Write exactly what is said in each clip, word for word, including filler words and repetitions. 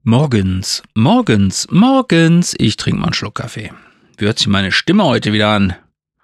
Morgens, morgens, morgens. Ich trinke mal einen Schluck Kaffee. Wie hört sich meine Stimme heute wieder an?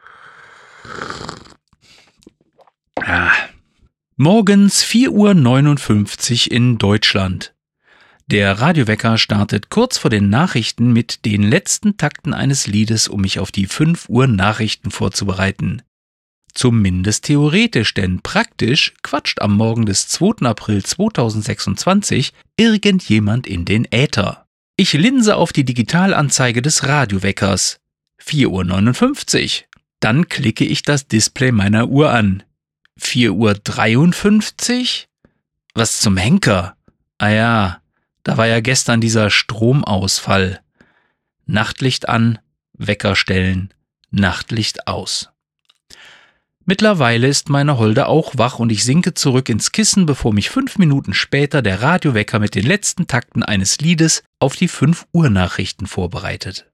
Ah. Morgens vier Uhr neunundfünfzig in Deutschland. Der Radiowecker startet kurz vor den Nachrichten mit den letzten Takten eines Liedes, um mich auf die fünf Uhr Nachrichten vorzubereiten. Zumindest theoretisch, denn praktisch quatscht am Morgen des zweiten April zweitausendsechsundzwanzig irgendjemand in den Äther. Ich linse auf die Digitalanzeige des Radioweckers. vier Uhr neunundfünfzig. Dann klicke ich das Display meiner Uhr an. vier Uhr dreiundfünfzig? Was zum Henker? Ah ja, da war ja gestern dieser Stromausfall. Nachtlicht an, Wecker stellen, Nachtlicht aus. Mittlerweile ist meine Holde auch wach und ich sinke zurück ins Kissen, bevor mich fünf Minuten später der Radiowecker mit den letzten Takten eines Liedes auf die fünf Uhr Nachrichten vorbereitet.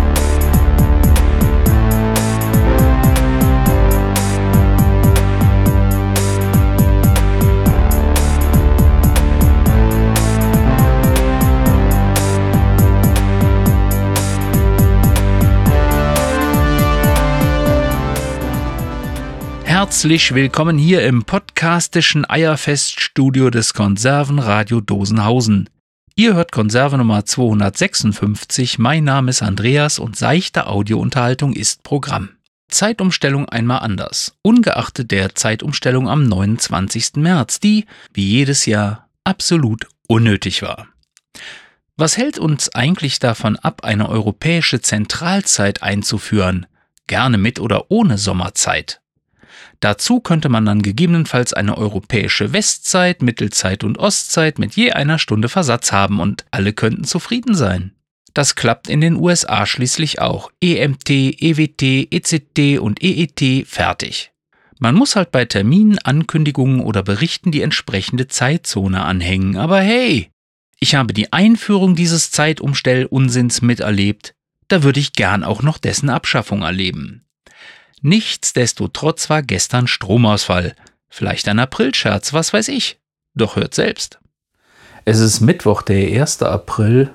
Herzlich willkommen hier im podcastischen Eierfeststudio des Konservenradio Dosenhausen. Ihr hört Konserve Nummer zweihundertsechsundfünfzig, mein Name ist Andreas und seichte Audiounterhaltung ist Programm. Zeitumstellung einmal anders, ungeachtet der Zeitumstellung am neunundzwanzigsten März, die, wie jedes Jahr, absolut unnötig war. Was hält uns eigentlich davon ab, eine europäische Zentralzeit einzuführen, gerne mit oder ohne Sommerzeit? Dazu könnte man dann gegebenenfalls eine europäische Westzeit, Mittelzeit und Ostzeit mit je einer Stunde Versatz haben und alle könnten zufrieden sein. Das klappt in den U S A schließlich auch. E M T, E W T, E Z T und E E T fertig. Man muss halt bei Terminen, Ankündigungen oder Berichten die entsprechende Zeitzone anhängen. Aber hey, ich habe die Einführung dieses Zeitumstell-Unsinns miterlebt. Da würde ich gern auch noch dessen Abschaffung erleben. Nichtsdestotrotz war gestern Stromausfall. Vielleicht ein Aprilscherz, was weiß ich. Doch hört selbst. Es ist Mittwoch, der ersten April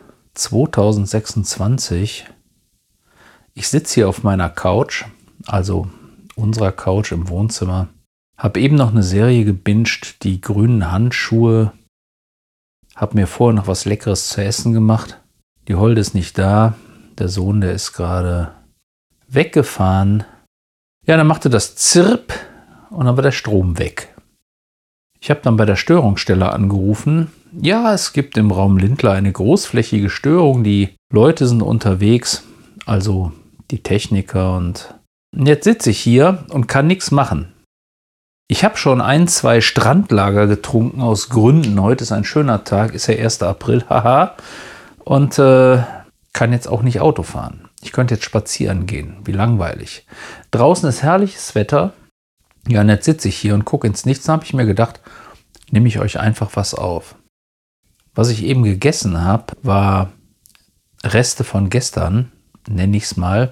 zweitausendsechsundzwanzig. Ich sitze hier auf meiner Couch, also unserer Couch im Wohnzimmer. Hab eben noch eine Serie gebinged, die grünen Handschuhe. Hab mir vorher noch was Leckeres zu essen gemacht. Die Holde ist nicht da. Der Sohn, der ist gerade weggefahren. Ja, dann machte das Zirp und dann war der Strom weg. Ich habe dann bei der Störungsstelle angerufen. Ja, es gibt im Raum Lindlar eine großflächige Störung. Die Leute sind unterwegs, also die Techniker. Und jetzt sitze ich hier und kann nichts machen. Ich habe schon ein, zwei Strandlager getrunken aus Gründen. Heute ist ein schöner Tag, ist der erste April, haha. Und äh, kann jetzt auch nicht Auto fahren. Ich könnte jetzt spazieren gehen. Wie langweilig. Draußen ist herrliches Wetter. Ja, und jetzt sitze ich hier und gucke ins Nichts. Dann habe ich mir gedacht, nehme ich euch einfach was auf. Was ich eben gegessen habe, war Reste von gestern, nenne ich es mal.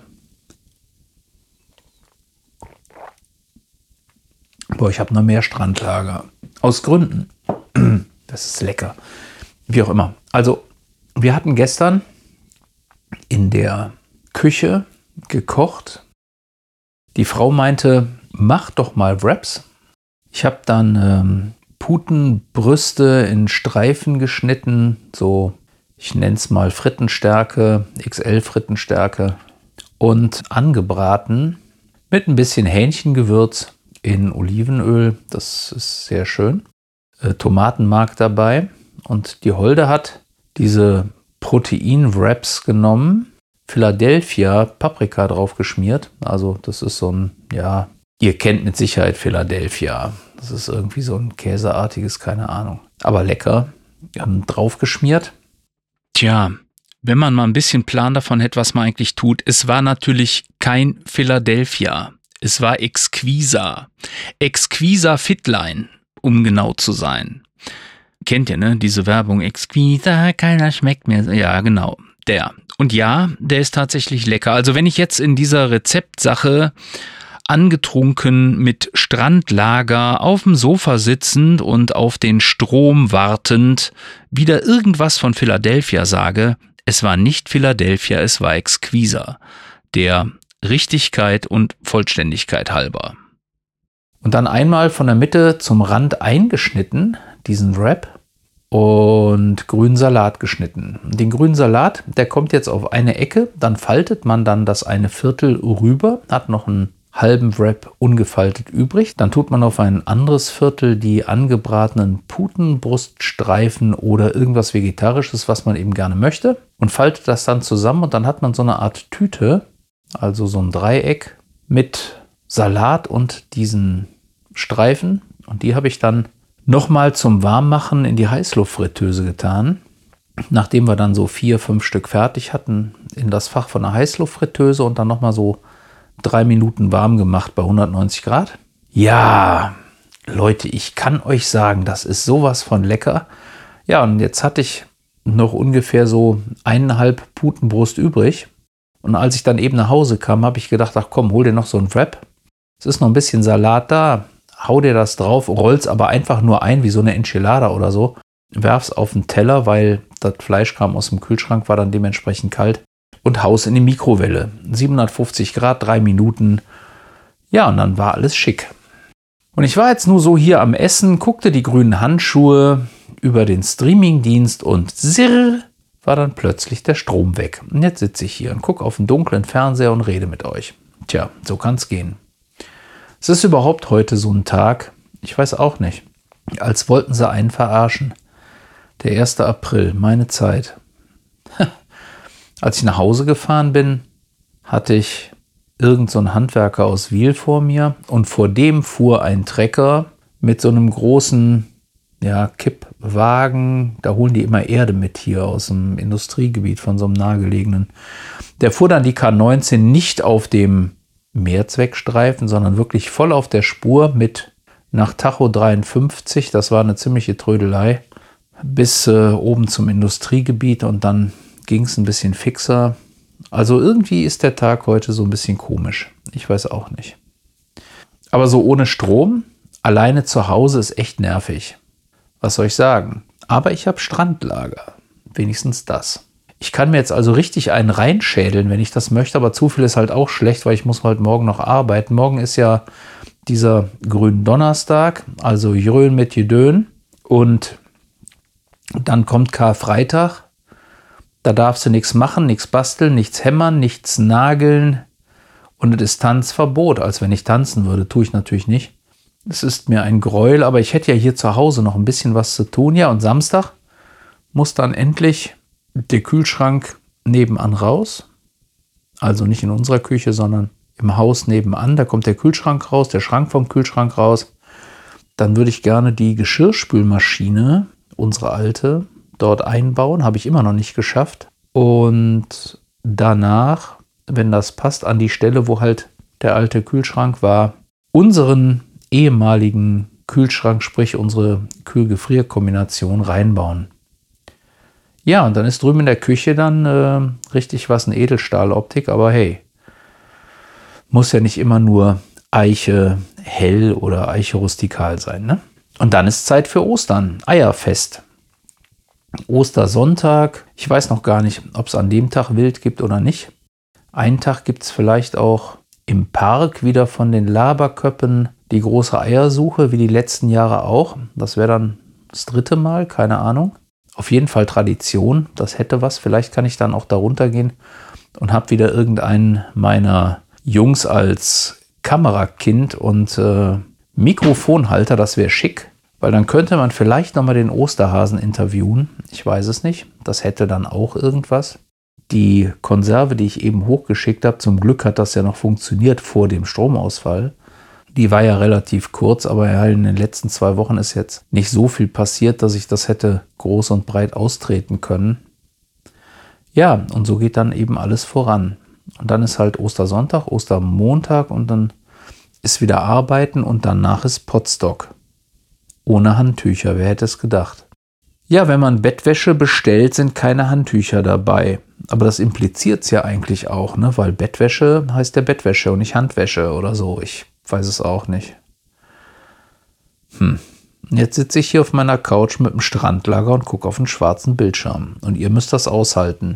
Boah, ich habe noch mehr Strandlager. Aus Gründen. Das ist lecker. Wie auch immer. Also, wir hatten gestern in der Küche gekocht. Die Frau meinte, mach doch mal Wraps. Ich habe dann ähm, Putenbrüste in Streifen geschnitten, so, ich nenne es mal Frittenstärke, X L-Frittenstärke und angebraten mit ein bisschen Hähnchengewürz in Olivenöl. Das ist sehr schön. Äh, Tomatenmark dabei und die Holde hat diese Protein-Wraps genommen, Philadelphia Paprika drauf geschmiert. Also das ist so ein, ja, ihr kennt mit Sicherheit Philadelphia. Das ist irgendwie so ein käseartiges, keine Ahnung. Aber lecker, ähm, drauf geschmiert. Tja, wenn man mal ein bisschen Plan davon hätte, was man eigentlich tut. Es war natürlich kein Philadelphia. Es war Exquisa. Exquisa Fitline, um genau zu sein. Kennt ihr, ne? Diese Werbung, Exquisa, keiner schmeckt mir. Ja, genau, der. Und ja, der ist tatsächlich lecker. Also wenn ich jetzt in dieser Rezeptsache angetrunken mit Strandlager, auf dem Sofa sitzend und auf den Strom wartend, wieder irgendwas von Philadelphia sage. Es war nicht Philadelphia, es war Exquisa, der Richtigkeit und Vollständigkeit halber. Und dann einmal von der Mitte zum Rand eingeschnitten, diesen Wrap, und grünen Salat geschnitten. Den grünen Salat, der kommt jetzt auf eine Ecke, dann faltet man dann das eine Viertel rüber, hat noch einen halben Wrap ungefaltet übrig. Dann tut man auf ein anderes Viertel die angebratenen Putenbruststreifen oder irgendwas Vegetarisches, was man eben gerne möchte, und faltet das dann zusammen und dann hat man so eine Art Tüte, also so ein Dreieck mit Salat und diesen Streifen, und die habe ich dann nochmal zum Warmmachen in die Heißluftfritteuse getan. Nachdem wir dann so vier, fünf Stück fertig hatten, in das Fach von der Heißluftfritteuse und dann nochmal so drei Minuten warm gemacht bei hundertneunzig Grad. Ja, Leute, ich kann euch sagen, das ist sowas von lecker. Ja, und jetzt hatte ich noch ungefähr so eineinhalb Putenbrust übrig. Und als ich dann eben nach Hause kam, habe ich gedacht, ach komm, hol dir noch so ein Wrap. Es ist noch ein bisschen Salat da. Hau dir das drauf, roll's aber einfach nur ein, wie so eine Enchilada oder so. Werf's auf den Teller, weil das Fleisch kam aus dem Kühlschrank, war dann dementsprechend kalt. Und hau's in die Mikrowelle. siebenhundertfünfzig Grad, drei Minuten. Ja, und dann war alles schick. Und ich war jetzt nur so hier am Essen, guckte die grünen Handschuhe über den Streamingdienst und zirr, war dann plötzlich der Strom weg. Und jetzt sitze ich hier und gucke auf den dunklen Fernseher und rede mit euch. Tja, so kann's gehen. Es ist überhaupt heute so ein Tag, ich weiß auch nicht, als wollten sie einen verarschen. Der erste April, meine Zeit. Als ich nach Hause gefahren bin, hatte ich irgend so einen Handwerker aus Wiel vor mir und vor dem fuhr ein Trecker mit so einem großen, ja, Kippwagen. Da holen die immer Erde mit hier aus dem Industriegebiet von so einem nahegelegenen. Der fuhr dann die K neunzehn nicht auf dem Mehrzweckstreifen, sondern wirklich voll auf der Spur mit nach Tacho dreiundfünfzig, das war eine ziemliche Trödelei, bis äh, oben zum Industriegebiet und dann ging es ein bisschen fixer. Also irgendwie ist der Tag heute so ein bisschen komisch. Ich weiß auch nicht. Aber so ohne Strom, alleine zu Hause ist echt nervig. Was soll ich sagen? Aber ich habe Strandlager. Wenigstens das. Ich kann mir jetzt also richtig einen reinschädeln, wenn ich das möchte, aber zu viel ist halt auch schlecht, weil ich muss halt morgen noch arbeiten. Morgen ist ja dieser Gründonnerstag, also Jrön mit Jedön, und dann kommt Karfreitag. Da darfst du nichts machen, nichts basteln, nichts hämmern, nichts nageln und es ist Tanzverbot. Als wenn ich tanzen würde, tue ich natürlich nicht. Es ist mir ein Gräuel, aber ich hätte ja hier zu Hause noch ein bisschen was zu tun. Ja, und Samstag muss dann endlich der Kühlschrank nebenan raus. Also nicht in unserer Küche, sondern im Haus nebenan. Da kommt der Kühlschrank raus, der Schrank vom Kühlschrank raus. Dann würde ich gerne die Geschirrspülmaschine, unsere alte, dort einbauen. Habe ich immer noch nicht geschafft. Und danach, wenn das passt, an die Stelle, wo halt der alte Kühlschrank war, unseren ehemaligen Kühlschrank, sprich unsere Kühl-Gefrier-Kombination reinbauen. Ja, und dann ist drüben in der Küche dann äh, richtig was, eine Edelstahloptik, aber hey, muss ja nicht immer nur Eiche hell oder Eiche rustikal sein, ne? Und dann ist Zeit für Ostern, Eierfest. Ostersonntag, ich weiß noch gar nicht, ob es an dem Tag Wild gibt oder nicht. Einen Tag gibt es vielleicht auch im Park wieder von den Laberköppen die große Eiersuche, wie die letzten Jahre auch. Das wäre dann das dritte Mal, keine Ahnung. Auf jeden Fall Tradition, das hätte was. Vielleicht kann ich dann auch darunter gehen und habe wieder irgendeinen meiner Jungs als Kamerakind und äh, Mikrofonhalter, das wäre schick. Weil dann könnte man vielleicht nochmal den Osterhasen interviewen. Ich weiß es nicht. Das hätte dann auch irgendwas. Die Konserve, die ich eben hochgeschickt habe, zum Glück hat das ja noch funktioniert vor dem Stromausfall. Die war ja relativ kurz, aber ja, in den letzten zwei Wochen ist jetzt nicht so viel passiert, dass ich das hätte groß und breit austreten können. Ja, und so geht dann eben alles voran. Und dann ist halt Ostersonntag, Ostermontag und dann ist wieder Arbeiten und danach ist Potstock. Ohne Handtücher, wer hätte es gedacht? Ja, wenn man Bettwäsche bestellt, sind keine Handtücher dabei. Aber das impliziert es ja eigentlich auch, ne? Weil Bettwäsche heißt ja Bettwäsche und nicht Handwäsche oder so. Ich weiß es auch nicht. Hm. Jetzt sitze ich hier auf meiner Couch mit dem Strandlager und gucke auf einen schwarzen Bildschirm. Und ihr müsst das aushalten.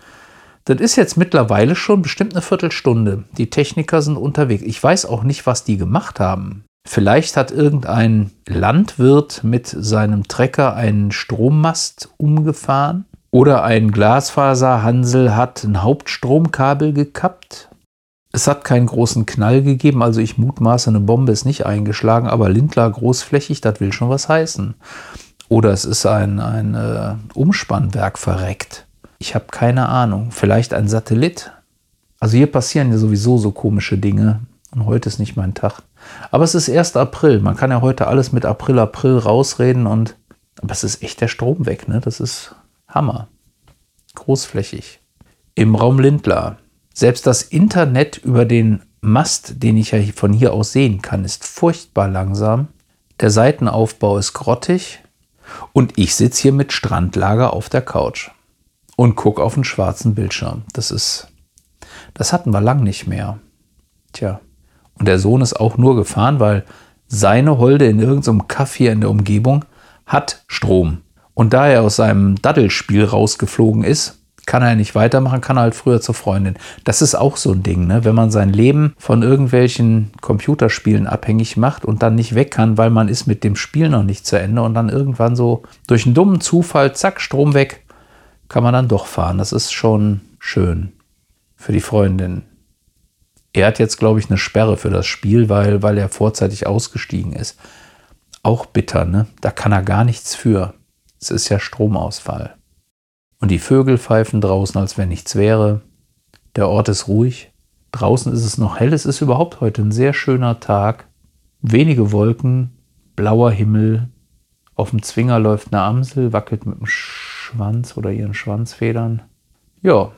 Das ist jetzt mittlerweile schon bestimmt eine Viertelstunde. Die Techniker sind unterwegs. Ich weiß auch nicht, was die gemacht haben. Vielleicht hat irgendein Landwirt mit seinem Trecker einen Strommast umgefahren. Oder ein Glasfaserhansel hat ein Hauptstromkabel gekappt. Es hat keinen großen Knall gegeben, also ich mutmaße, eine Bombe ist nicht eingeschlagen, aber Lindlar großflächig, das will schon was heißen. Oder es ist ein, ein äh, Umspannwerk verreckt. Ich habe keine Ahnung. Vielleicht ein Satellit. Also hier passieren ja sowieso so komische Dinge. Und heute ist nicht mein Tag. Aber es ist erster April. Man kann ja heute alles mit April, April rausreden. Und aber es ist echt der Strom weg, ne? Das ist Hammer. Großflächig. Im Raum Lindlar. Selbst das Internet über den Mast, den ich ja von hier aus sehen kann, ist furchtbar langsam. Der Seitenaufbau ist grottig. Und ich sitze hier mit Strandlager auf der Couch und gucke auf einen schwarzen Bildschirm. Das ist, das hatten wir lang nicht mehr. Tja. Und der Sohn ist auch nur gefahren, weil seine Holde in irgendeinem Kaff hier in der Umgebung hat Strom. Und da er aus seinem Daddelspiel rausgeflogen ist, kann er nicht weitermachen, kann er halt früher zur Freundin. Das ist auch so ein Ding, ne? Wenn man sein Leben von irgendwelchen Computerspielen abhängig macht und dann nicht weg kann, weil man ist mit dem Spiel noch nicht zu Ende und dann irgendwann so durch einen dummen Zufall, zack, Strom weg, kann man dann doch fahren. Das ist schon schön für die Freundin. Er hat jetzt, glaube ich, eine Sperre für das Spiel, weil, weil er vorzeitig ausgestiegen ist. Auch bitter, ne? Da kann er gar nichts für. Es ist ja Stromausfall. Und die Vögel pfeifen draußen, als wenn nichts wäre. Der Ort ist ruhig. Draußen ist es noch hell. Es ist überhaupt heute ein sehr schöner Tag. Wenige Wolken, blauer Himmel. Auf dem Zwinger läuft eine Amsel, wackelt mit dem Schwanz oder ihren Schwanzfedern. Ja,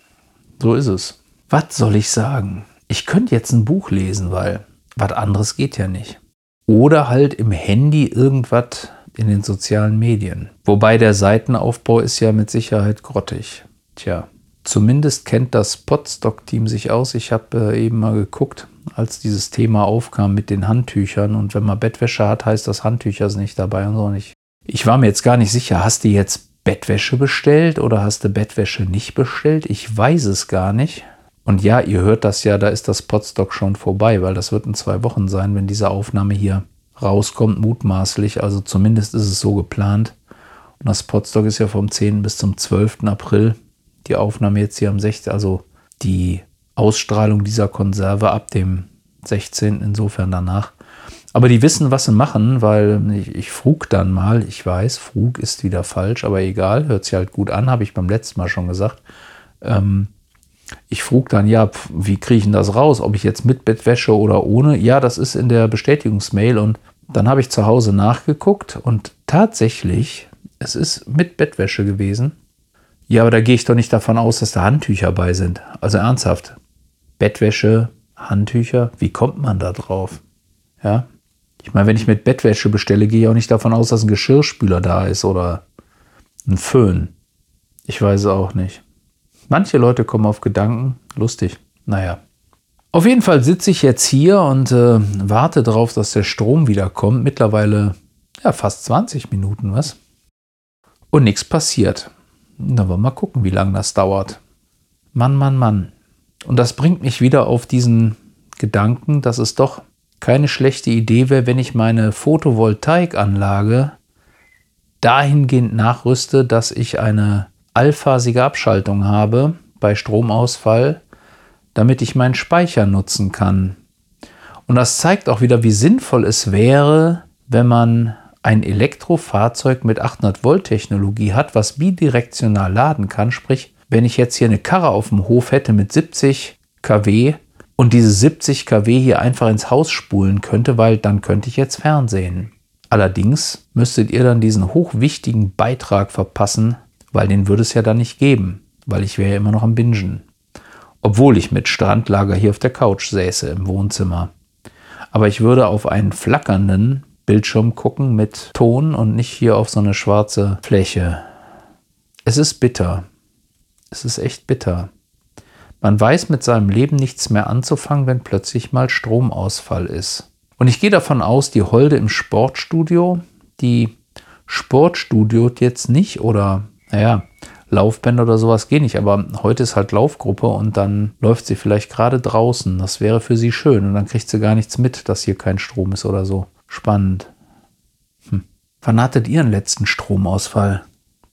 so ist es. Was soll ich sagen? Ich könnte jetzt ein Buch lesen, weil was anderes geht ja nicht. Oder halt im Handy irgendwas in den sozialen Medien. Wobei der Seitenaufbau ist ja mit Sicherheit grottig. Tja, zumindest kennt das Podstock-Team sich aus. Ich habe äh, eben mal geguckt, als dieses Thema aufkam mit den Handtüchern. Und wenn man Bettwäsche hat, heißt das, Handtücher sind nicht dabei und so nicht. Ich war mir jetzt gar nicht sicher, hast du jetzt Bettwäsche bestellt oder hast du Bettwäsche nicht bestellt? Ich weiß es gar nicht. Und ja, ihr hört das ja, da ist das Podstock schon vorbei, weil das wird in zwei Wochen sein, wenn diese Aufnahme hier rauskommt, mutmaßlich. Also zumindest ist es so geplant. Und das Podstock ist ja vom zehnten bis zum zwölften April. Die Aufnahme jetzt hier am sechzehnten Also die Ausstrahlung dieser Konserve ab dem sechzehnten Insofern danach. Aber die wissen, was sie machen, weil ich, ich frug dann mal. Ich weiß, frug ist wieder falsch, aber egal. Hört sich halt gut an, habe ich beim letzten Mal schon gesagt. Ähm, Ich frug dann, ja, wie kriege ich denn das raus? Ob ich jetzt mit Bettwäsche oder ohne? Ja, das ist in der Bestätigungsmail. Und dann habe ich zu Hause nachgeguckt und tatsächlich, es ist mit Bettwäsche gewesen. Ja, aber da gehe ich doch nicht davon aus, dass da Handtücher bei sind. Also ernsthaft, Bettwäsche, Handtücher, wie kommt man da drauf? Ja, ich meine, wenn ich mit Bettwäsche bestelle, gehe ich auch nicht davon aus, dass ein Geschirrspüler da ist oder ein Föhn. Ich weiß es auch nicht. Manche Leute kommen auf Gedanken. Lustig. Naja. Auf jeden Fall sitze ich jetzt hier und äh, warte darauf, dass der Strom wiederkommt. Mittlerweile ja, fast zwanzig Minuten, was? Und nichts passiert. Na, wollen wir mal gucken, wie lange das dauert. Mann, Mann, Mann. Und das bringt mich wieder auf diesen Gedanken, dass es doch keine schlechte Idee wäre, wenn ich meine Photovoltaikanlage dahingehend nachrüste, dass ich eine allphasige Abschaltung habe bei Stromausfall, damit ich meinen Speicher nutzen kann. Und das zeigt auch wieder, wie sinnvoll es wäre, wenn man ein Elektrofahrzeug mit achthundert Volt Technologie hat, was bidirektional laden kann. Sprich, wenn ich jetzt hier eine Karre auf dem Hof hätte mit siebzig Kilowatt und diese siebzig Kilowatt hier einfach ins Haus spulen könnte, weil dann könnte ich jetzt Fernsehen. Allerdings müsstet ihr dann diesen hochwichtigen Beitrag verpassen, weil den würde es ja dann nicht geben, weil ich wäre ja immer noch am Bingen. Obwohl ich mit Strandlager hier auf der Couch säße im Wohnzimmer. Aber ich würde auf einen flackernden Bildschirm gucken mit Ton und nicht hier auf so eine schwarze Fläche. Es ist bitter. Es ist echt bitter. Man weiß mit seinem Leben nichts mehr anzufangen, wenn plötzlich mal Stromausfall ist. Und ich gehe davon aus, die Holde im Sportstudio, die Sportstudiot jetzt nicht oder, naja, Laufbänder oder sowas gehen nicht, aber heute ist halt Laufgruppe und dann läuft sie vielleicht gerade draußen. Das wäre für sie schön und dann kriegt sie gar nichts mit, dass hier kein Strom ist oder so. Spannend. Hm. Wann hattet ihr den letzten Stromausfall?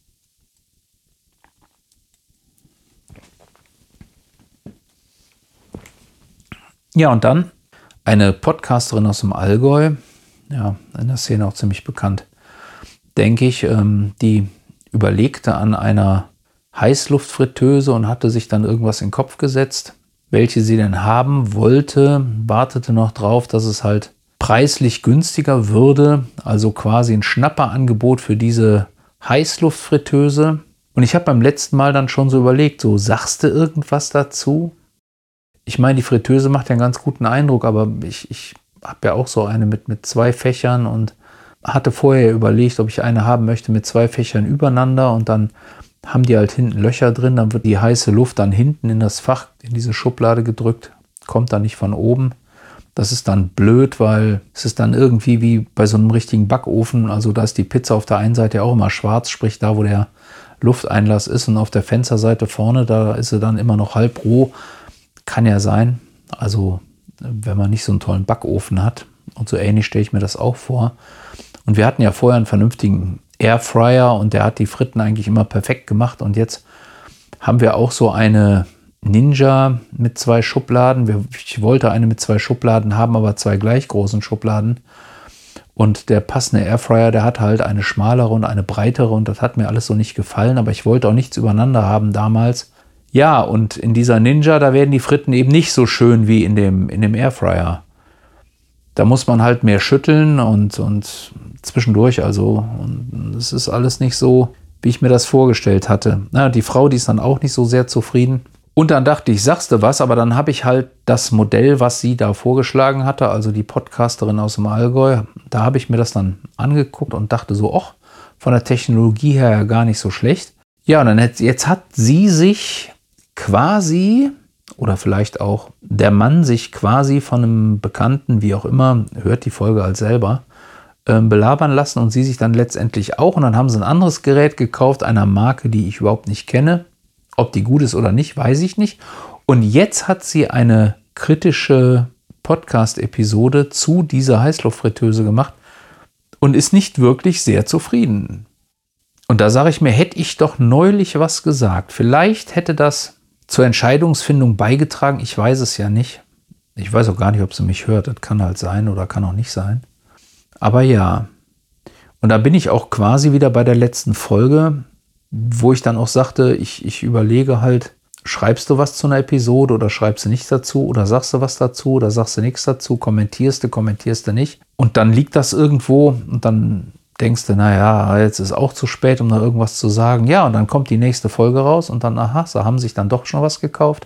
Ja, und dann eine Podcasterin aus dem Allgäu, ja, in der Szene auch ziemlich bekannt, denke ich, ähm, die überlegte an einer Heißluftfritteuse und hatte sich dann irgendwas in den Kopf gesetzt, welche sie denn haben wollte, wartete noch drauf, dass es halt preislich günstiger würde, also quasi ein Schnapperangebot für diese Heißluftfritteuse. Und ich habe beim letzten Mal dann schon so überlegt, so sagst du irgendwas dazu? Ich meine, die Fritteuse macht ja einen ganz guten Eindruck, aber ich, ich habe ja auch so eine mit, mit zwei Fächern und hatte vorher überlegt, ob ich eine haben möchte mit zwei Fächern übereinander und dann haben die halt hinten Löcher drin, dann wird die heiße Luft dann hinten in das Fach, in diese Schublade gedrückt, kommt dann nicht von oben. Das ist dann blöd, weil es ist dann irgendwie wie bei so einem richtigen Backofen, also da ist die Pizza auf der einen Seite auch immer schwarz, sprich da, wo der Lufteinlass ist und auf der Fensterseite vorne, da ist sie dann immer noch halb roh. Kann ja sein, also wenn man nicht so einen tollen Backofen hat und so ähnlich stelle ich mir das auch vor. Und wir hatten ja vorher einen vernünftigen Airfryer und der hat die Fritten eigentlich immer perfekt gemacht. Und jetzt haben wir auch so eine Ninja mit zwei Schubladen. Ich wollte eine mit zwei Schubladen haben, aber zwei gleich großen Schubladen. Und der passende Airfryer, der hat halt eine schmalere und eine breitere und das hat mir alles so nicht gefallen. Aber ich wollte auch nichts übereinander haben damals. Ja, und in dieser Ninja, da werden die Fritten eben nicht so schön wie in dem, in dem Airfryer. Da muss man halt mehr schütteln und, und zwischendurch, also es ist alles nicht so, wie ich mir das vorgestellt hatte. Na, die Frau, die ist dann auch nicht so sehr zufrieden. Und dann dachte ich, sagst du was, aber dann habe ich halt das Modell, was sie da vorgeschlagen hatte, also die Podcasterin aus dem Allgäu, da habe ich mir das dann angeguckt und dachte so, ach, von der Technologie her ja gar nicht so schlecht. Ja, und dann hat, jetzt hat sie sich quasi, oder vielleicht auch der Mann sich quasi von einem Bekannten, wie auch immer, hört die Folge als selber, äh, belabern lassen und sie sich dann letztendlich auch. Und dann haben sie ein anderes Gerät gekauft, einer Marke, die ich überhaupt nicht kenne. Ob die gut ist oder nicht, weiß ich nicht. Und jetzt hat sie eine kritische Podcast-Episode zu dieser Heißluftfritteuse gemacht und ist nicht wirklich sehr zufrieden. Und da sage ich mir, hätte ich doch neulich was gesagt. Vielleicht hätte das zur Entscheidungsfindung beigetragen. Ich weiß es ja nicht. Ich weiß auch gar nicht, ob sie mich hört. Das kann halt sein oder kann auch nicht sein. Aber ja. Und da bin ich auch quasi wieder bei der letzten Folge, wo ich dann auch sagte, ich, ich überlege halt, schreibst du was zu einer Episode oder schreibst du nichts dazu oder sagst du was dazu oder sagst du nichts dazu, kommentierst du, kommentierst du nicht. Und dann liegt das irgendwo und dann denkst du, naja, jetzt ist auch zu spät, um da irgendwas zu sagen. Ja, und dann kommt die nächste Folge raus und dann, aha, sie haben sich dann doch schon was gekauft.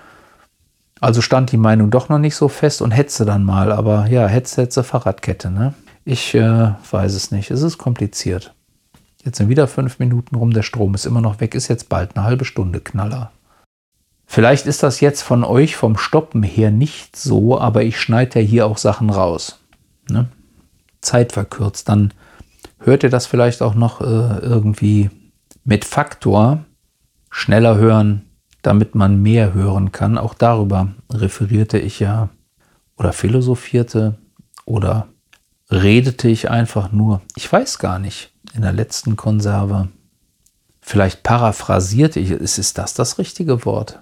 Also stand die Meinung doch noch nicht so fest und hetze dann mal. Aber ja, hetze, hetze, Fahrradkette, ne? Ich äh, weiß es nicht. Es ist kompliziert. Jetzt sind wieder fünf Minuten rum, der Strom ist immer noch weg, ist jetzt bald eine halbe Stunde, Knaller. Vielleicht ist das jetzt von euch vom Stoppen her nicht so, aber ich schneide ja hier auch Sachen raus. Ne? Zeit verkürzt, dann hört ihr das vielleicht auch noch äh, irgendwie mit Faktor schneller hören, damit man mehr hören kann. Auch darüber referierte ich ja oder philosophierte oder redete ich einfach nur. Ich weiß gar nicht. In der letzten Konserve. Vielleicht paraphrasierte ich. Ist, ist das das richtige Wort?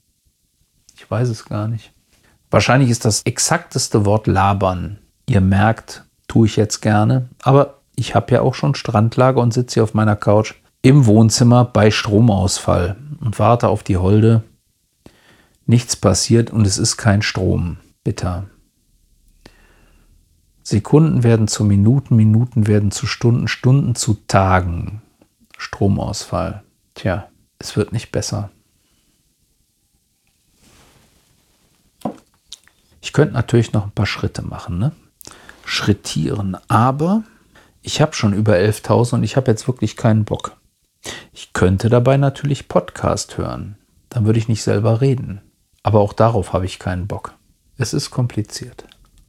Ich weiß es gar nicht. Wahrscheinlich ist das exakteste Wort labern. Ihr merkt, tue ich jetzt gerne. Aber ich habe ja auch schon Strandlager und sitze hier auf meiner Couch im Wohnzimmer bei Stromausfall und warte auf die Holde. Nichts passiert und es ist kein Strom. Bitter. Sekunden werden zu Minuten, Minuten werden zu Stunden, Stunden zu Tagen. Stromausfall. Tja, es wird nicht besser. Ich könnte natürlich noch ein paar Schritte machen, ne? Schrittieren, aber ich habe schon über elftausend und ich habe jetzt wirklich keinen Bock. Ich könnte dabei natürlich Podcast hören. Dann würde ich nicht selber reden. Aber auch darauf habe ich keinen Bock. Es ist kompliziert.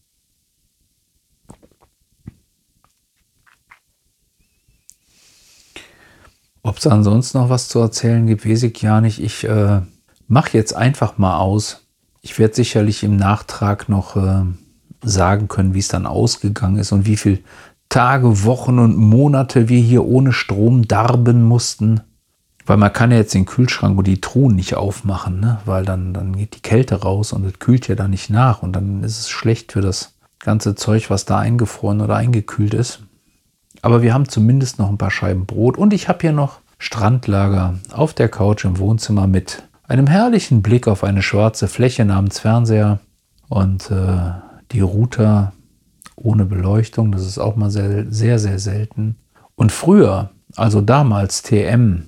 Ob es ansonsten noch was zu erzählen gibt, weiß ich ja nicht. Ich äh, mache jetzt einfach mal aus. Ich werde sicherlich im Nachtrag noch äh, sagen können, wie es dann ausgegangen ist und wie viele Tage, Wochen und Monate wir hier ohne Strom darben mussten. Weil man kann ja jetzt den Kühlschrank und die Truhen nicht aufmachen, ne? Weil dann, dann geht die Kälte raus und es kühlt ja da nicht nach. Und dann ist es schlecht für das ganze Zeug, was da eingefroren oder eingekühlt ist. Aber wir haben zumindest noch ein paar Scheiben Brot. Und ich habe hier noch Strandlager auf der Couch im Wohnzimmer mit einem herrlichen Blick auf eine schwarze Fläche namens Fernseher. Und äh, die Router ohne Beleuchtung, das ist auch mal sehr, sehr, sehr selten. Und früher, also damals T M,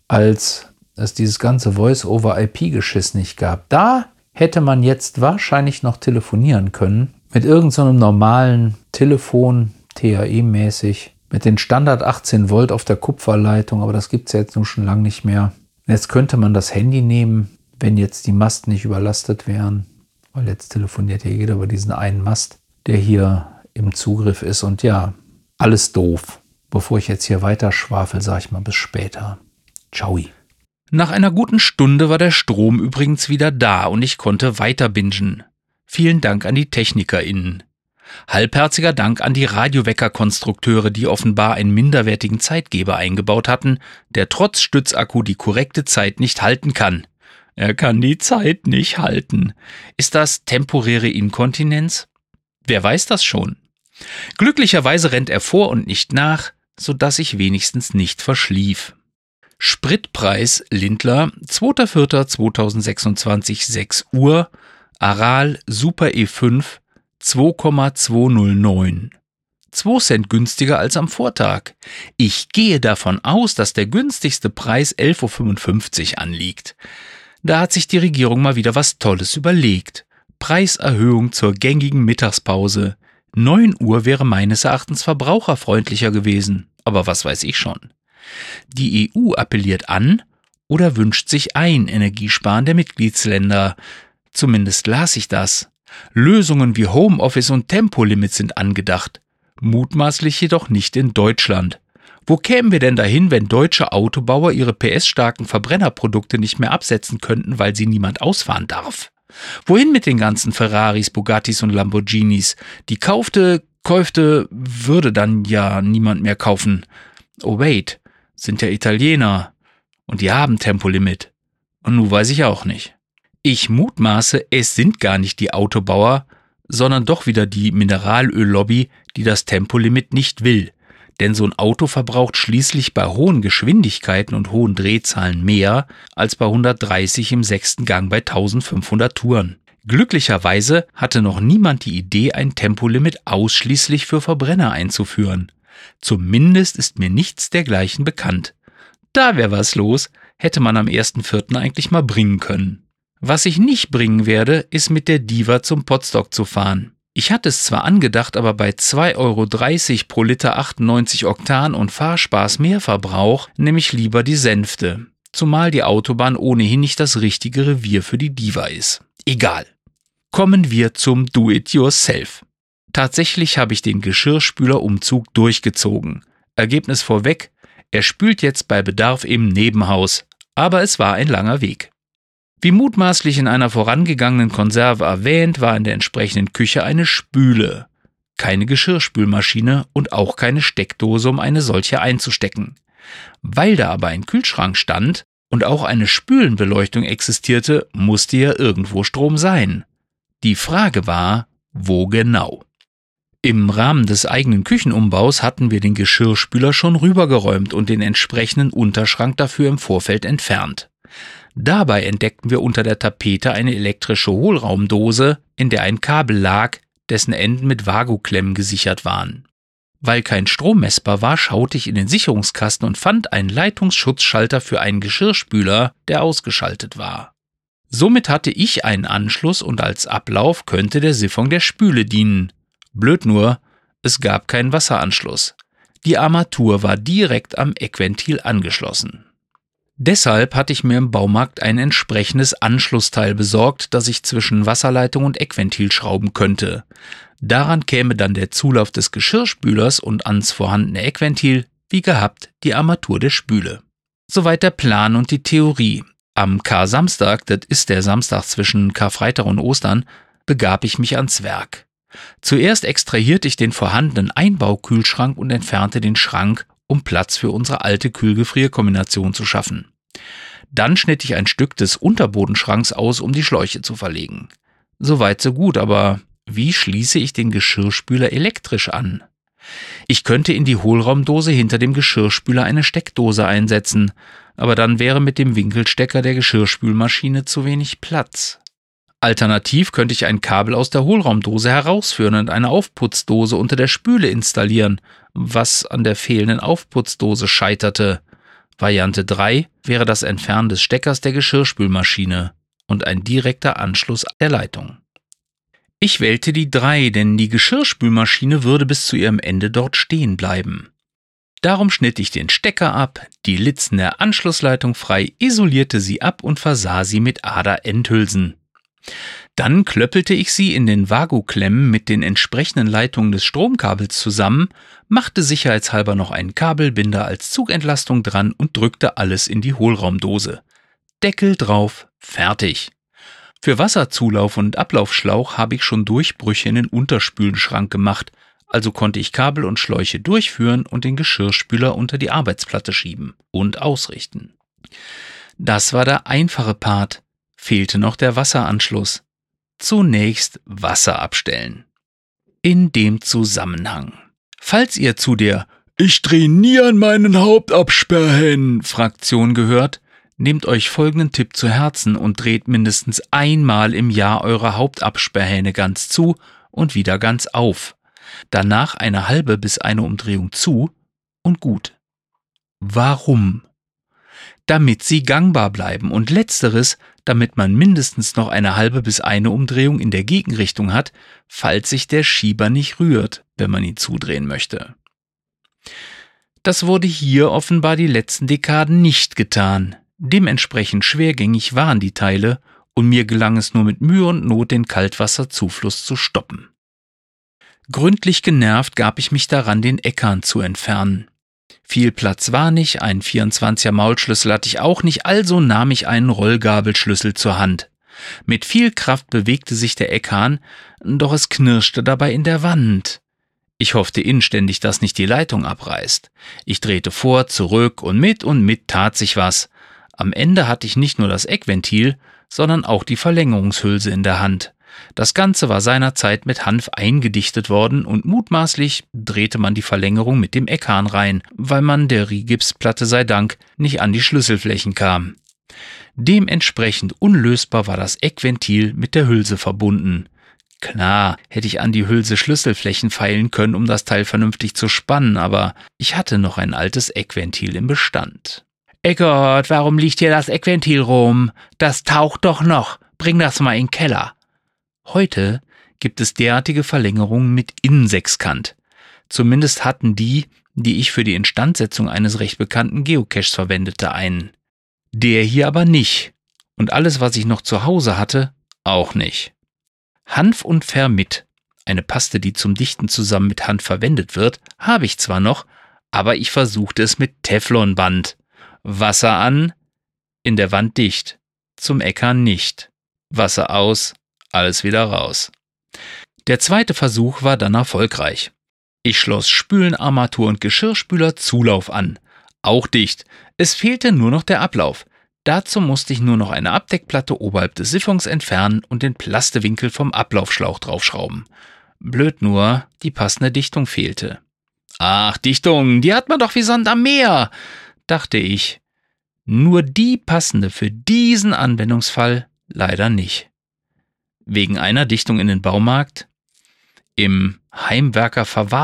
als es dieses ganze Voice-over-I P-Geschiss nicht gab, da hätte man jetzt wahrscheinlich noch telefonieren können. Mit irgendeinem so normalen Telefon, T A E-mäßig, mit den Standard achtzehn Volt auf der Kupferleitung, aber das gibt es ja jetzt nun schon lange nicht mehr. Jetzt könnte man das Handy nehmen, wenn jetzt die Masten nicht überlastet wären, weil jetzt telefoniert ja jeder über diesen einen Mast, der hier im Zugriff ist. Und ja, alles doof. Bevor ich jetzt hier weiter schwafel, sage ich mal bis später. Ciao. Nach einer guten Stunde war der Strom übrigens wieder da und ich konnte weiter bingen. Vielen Dank an die TechnikerInnen. Halbherziger Dank an die Radiowecker-Konstrukteure, die offenbar einen minderwertigen Zeitgeber eingebaut hatten, der trotz Stützakku die korrekte Zeit nicht halten kann. Er kann die Zeit nicht halten. Ist das temporäre Inkontinenz? Wer weiß das schon? Glücklicherweise rennt er vor und nicht nach, sodass ich wenigstens nicht verschlief. Spritpreis Lindler, zweiter vierter zweitausendsechsundzwanzig, sechs Uhr, Aral Super E fünf, zwei Komma zweihundertneun. zwei Cent günstiger als am Vortag. Ich gehe davon aus, dass der günstigste Preis elf Uhr fünfundfünfzig anliegt. Da hat sich die Regierung mal wieder was Tolles überlegt. Preiserhöhung zur gängigen Mittagspause. neun Uhr wäre meines Erachtens verbraucherfreundlicher gewesen, aber was weiß ich schon. Die E U appelliert an oder wünscht sich ein Energiesparen der Mitgliedsländer. Zumindest las ich das. Lösungen wie Homeoffice und Tempolimit sind angedacht. Mutmaßlich jedoch nicht in Deutschland. Wo kämen wir denn dahin, wenn deutsche Autobauer ihre P S-starken Verbrennerprodukte nicht mehr absetzen könnten, weil sie niemand ausfahren darf? Wohin mit den ganzen Ferraris, Bugattis und Lamborghinis? Die kaufte, käufte, würde dann ja niemand mehr kaufen. Oh wait, sind ja Italiener. Und die haben Tempolimit. Und nun weiß ich auch nicht. Ich mutmaße, es sind gar nicht die Autobauer, sondern doch wieder die Mineralöllobby, die das Tempolimit nicht will. Denn so ein Auto verbraucht schließlich bei hohen Geschwindigkeiten und hohen Drehzahlen mehr als bei hundertdreißig im sechsten Gang bei eintausendfünfhundert Touren. Glücklicherweise hatte noch niemand die Idee, ein Tempolimit ausschließlich für Verbrenner einzuführen. Zumindest ist mir nichts dergleichen bekannt. Da wäre was los, hätte man am ersten vierten eigentlich mal bringen können. Was ich nicht bringen werde, ist mit der Diva zum Potstock zu fahren. Ich hatte es zwar angedacht, aber bei zwei Euro dreißig pro Liter achtundneunzig Oktan und Fahrspaß Mehrverbrauch nehme ich lieber die Sänfte. Zumal die Autobahn ohnehin nicht das richtige Revier für die Diva ist. Egal. Kommen wir zum Do-it-yourself. Tatsächlich habe ich den Geschirrspülerumzug durchgezogen. Ergebnis vorweg, er spült jetzt bei Bedarf im Nebenhaus. Aber es war ein langer Weg. Wie mutmaßlich in einer vorangegangenen Konserve erwähnt, war in der entsprechenden Küche eine Spüle. Keine Geschirrspülmaschine und auch keine Steckdose, um eine solche einzustecken. Weil da aber ein Kühlschrank stand und auch eine Spülenbeleuchtung existierte, musste ja irgendwo Strom sein. Die Frage war, wo genau? Im Rahmen des eigenen Küchenumbaus hatten wir den Geschirrspüler schon rübergeräumt und den entsprechenden Unterschrank dafür im Vorfeld entfernt. Dabei entdeckten wir unter der Tapete eine elektrische Hohlraumdose, in der ein Kabel lag, dessen Enden mit Vagoklemmen gesichert waren. Weil kein Strom messbar war, schaute ich in den Sicherungskasten und fand einen Leitungsschutzschalter für einen Geschirrspüler, der ausgeschaltet war. Somit hatte ich einen Anschluss und als Ablauf könnte der Siphon der Spüle dienen. Blöd nur, es gab keinen Wasseranschluss. Die Armatur war direkt am Eckventil angeschlossen. Deshalb hatte ich mir im Baumarkt ein entsprechendes Anschlussteil besorgt, das ich zwischen Wasserleitung und Eckventil schrauben könnte. Daran käme dann der Zulauf des Geschirrspülers und ans vorhandene Eckventil, wie gehabt, die Armatur der Spüle. Soweit der Plan und die Theorie. Am Kar-Samstag, das ist der Samstag zwischen Karfreitag und Ostern, begab ich mich ans Werk. Zuerst extrahierte ich den vorhandenen Einbaukühlschrank und entfernte den Schrank, um Platz für unsere alte Kühl-Gefrier-Kombination zu schaffen. Dann schnitt ich ein Stück des Unterbodenschranks aus, um die Schläuche zu verlegen. Soweit so gut, aber wie schließe ich den Geschirrspüler elektrisch an? Ich könnte in die Hohlraumdose hinter dem Geschirrspüler eine Steckdose einsetzen, aber dann wäre mit dem Winkelstecker der Geschirrspülmaschine zu wenig Platz. Alternativ könnte ich ein Kabel aus der Hohlraumdose herausführen und eine Aufputzdose unter der Spüle installieren, was an der fehlenden Aufputzdose scheiterte. Variante drei wäre das Entfernen des Steckers der Geschirrspülmaschine und ein direkter Anschluss der Leitung. Ich wählte die drei, denn die Geschirrspülmaschine würde bis zu ihrem Ende dort stehen bleiben. Darum schnitt ich den Stecker ab, die Litzen der Anschlussleitung frei, isolierte sie ab und versah sie mit Ader-Endhülsen. Dann klöppelte ich sie in den Vago-Klemmen mit den entsprechenden Leitungen des Stromkabels zusammen, machte sicherheitshalber noch einen Kabelbinder als Zugentlastung dran und drückte alles in die Hohlraumdose. Deckel drauf, fertig. Für Wasserzulauf und Ablaufschlauch habe ich schon Durchbrüche in den Unterspülenschrank gemacht, also konnte ich Kabel und Schläuche durchführen und den Geschirrspüler unter die Arbeitsplatte schieben und ausrichten. Das war der einfache Part, fehlte noch der Wasseranschluss. Zunächst Wasser abstellen. In dem Zusammenhang. Falls ihr zu der »Ich dreh nie an meinen Hauptabsperrhähnen« Fraktion gehört, nehmt euch folgenden Tipp zu Herzen und dreht mindestens einmal im Jahr eure Hauptabsperrhähne ganz zu und wieder ganz auf. Danach eine halbe bis eine Umdrehung zu und gut. Warum? Damit sie gangbar bleiben und letzteres, damit man mindestens noch eine halbe bis eine Umdrehung in der Gegenrichtung hat, falls sich der Schieber nicht rührt, wenn man ihn zudrehen möchte. Das wurde hier offenbar die letzten Dekaden nicht getan. Dementsprechend schwergängig waren die Teile und mir gelang es nur mit Mühe und Not, den Kaltwasserzufluss zu stoppen. Gründlich genervt gab ich mich daran, den Eckern zu entfernen. Viel Platz war nicht, einen vierundzwanziger Maulschlüssel hatte ich auch nicht, also nahm ich einen Rollgabelschlüssel zur Hand. Mit viel Kraft bewegte sich der Eckhahn, doch es knirschte dabei in der Wand. Ich hoffte inständig, dass nicht die Leitung abreißt. Ich drehte vor, zurück und mit und mit tat sich was. Am Ende hatte ich nicht nur das Eckventil, sondern auch die Verlängerungshülse in der Hand. Das Ganze war seinerzeit mit Hanf eingedichtet worden und mutmaßlich drehte man die Verlängerung mit dem Eckhahn rein, weil man der Rigipsplatte sei Dank nicht an die Schlüsselflächen kam. Dementsprechend unlösbar war das Eckventil mit der Hülse verbunden. Klar, hätte ich an die Hülse Schlüsselflächen feilen können, um das Teil vernünftig zu spannen, aber ich hatte noch ein altes Eckventil im Bestand. »Eckert, warum liegt hier das Eckventil rum? Das taucht doch noch. Bring das mal in den Keller.« Heute gibt es derartige Verlängerungen mit Innensechskant. Zumindest hatten die, die ich für die Instandsetzung eines recht bekannten Geocaches verwendete, einen. Der hier aber nicht. Und alles, was ich noch zu Hause hatte, auch nicht. Hanf und Vermit, eine Paste, die zum Dichten zusammen mit Hanf verwendet wird, habe ich zwar noch, aber ich versuchte es mit Teflonband. Wasser an, in der Wand dicht, zum Eckern nicht. Wasser aus, alles wieder raus. Der zweite Versuch war dann erfolgreich. Ich schloss Spülenarmatur und Geschirrspüler Zulauf an. Auch dicht. Es fehlte nur noch der Ablauf. Dazu musste ich nur noch eine Abdeckplatte oberhalb des Siphons entfernen und den Plastewinkel vom Ablaufschlauch draufschrauben. Blöd nur, die passende Dichtung fehlte. Ach, Dichtung, die hat man doch wie Sand am Meer, dachte ich. Nur die passende für diesen Anwendungsfall leider nicht. Wegen einer Dichtung in den Baumarkt, im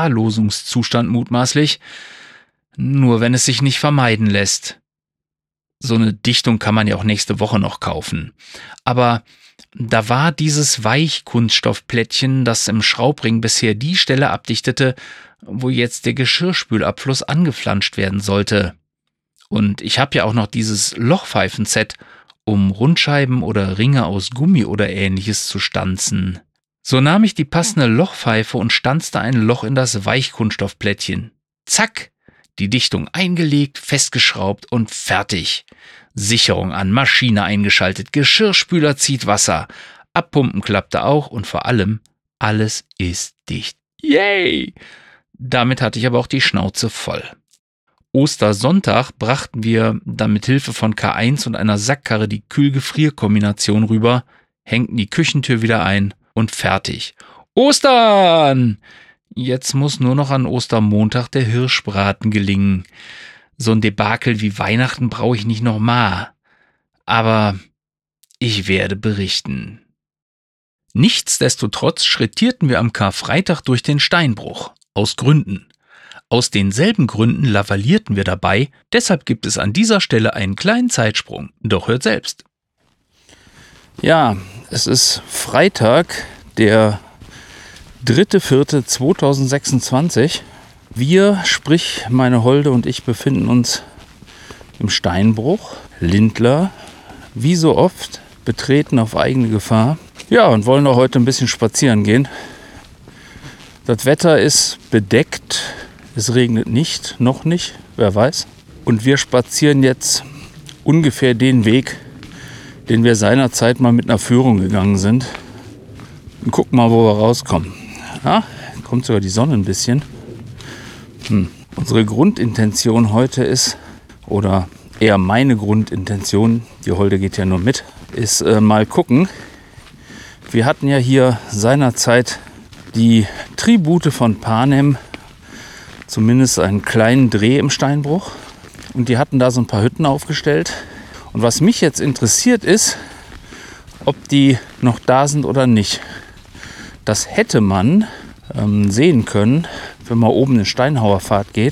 Heimwerker-Verwahrlosungszustand mutmaßlich, nur wenn es sich nicht vermeiden lässt. So eine Dichtung kann man ja auch nächste Woche noch kaufen. Aber da war dieses Weichkunststoffplättchen, das im Schraubring bisher die Stelle abdichtete, wo jetzt der Geschirrspülabfluss angeflanscht werden sollte. Und ich habe ja auch noch dieses Lochpfeifen-Set, um Rundscheiben oder Ringe aus Gummi oder ähnliches zu stanzen. So nahm ich die passende Lochpfeife und stanzte ein Loch in das Weichkunststoffplättchen. Zack! Die Dichtung eingelegt, festgeschraubt und fertig. Sicherung an, Maschine eingeschaltet, Geschirrspüler zieht Wasser, Abpumpen klappte auch und vor allem, alles ist dicht. Yay! Damit hatte ich aber auch die Schnauze voll. Ostersonntag brachten wir dann mit Hilfe von K eins und einer Sackkarre die Kühl-Gefrier-Kombination rüber, hängten die Küchentür wieder ein und fertig. Ostern! Jetzt muss nur noch an Ostermontag der Hirschbraten gelingen. So ein Debakel wie Weihnachten brauche ich nicht nochmal. Aber ich werde berichten. Nichtsdestotrotz schrittierten wir am Karfreitag durch den Steinbruch. Aus Gründen. Aus denselben Gründen lavalierten wir dabei, deshalb gibt es an dieser Stelle einen kleinen Zeitsprung. Doch hört selbst. Ja, es ist Freitag, der dritter vierter zweitausendsechsundzwanzig. Wir, sprich meine Holde und ich, befinden uns im Steinbruch, Lindlar, wie so oft, betreten auf eigene Gefahr. Ja, und wollen auch heute ein bisschen spazieren gehen. Das Wetter ist bedeckt, es regnet nicht, noch nicht, wer weiß. Und wir spazieren jetzt ungefähr den Weg, den wir seinerzeit mal mit einer Führung gegangen sind. Und gucken mal, wo wir rauskommen. Ja, kommt sogar die Sonne ein bisschen. Hm. Unsere Grundintention heute ist, oder eher meine Grundintention, die Holde geht ja nur mit, ist äh, mal gucken. Wir hatten ja hier seinerzeit die Tribute von Panem, zumindest einen kleinen Dreh im Steinbruch. Und die hatten da so ein paar Hütten aufgestellt. Und was mich jetzt interessiert ist, ob die noch da sind oder nicht. Das hätte man ähm, sehen können, wenn man oben eine Steinhauerfahrt geht.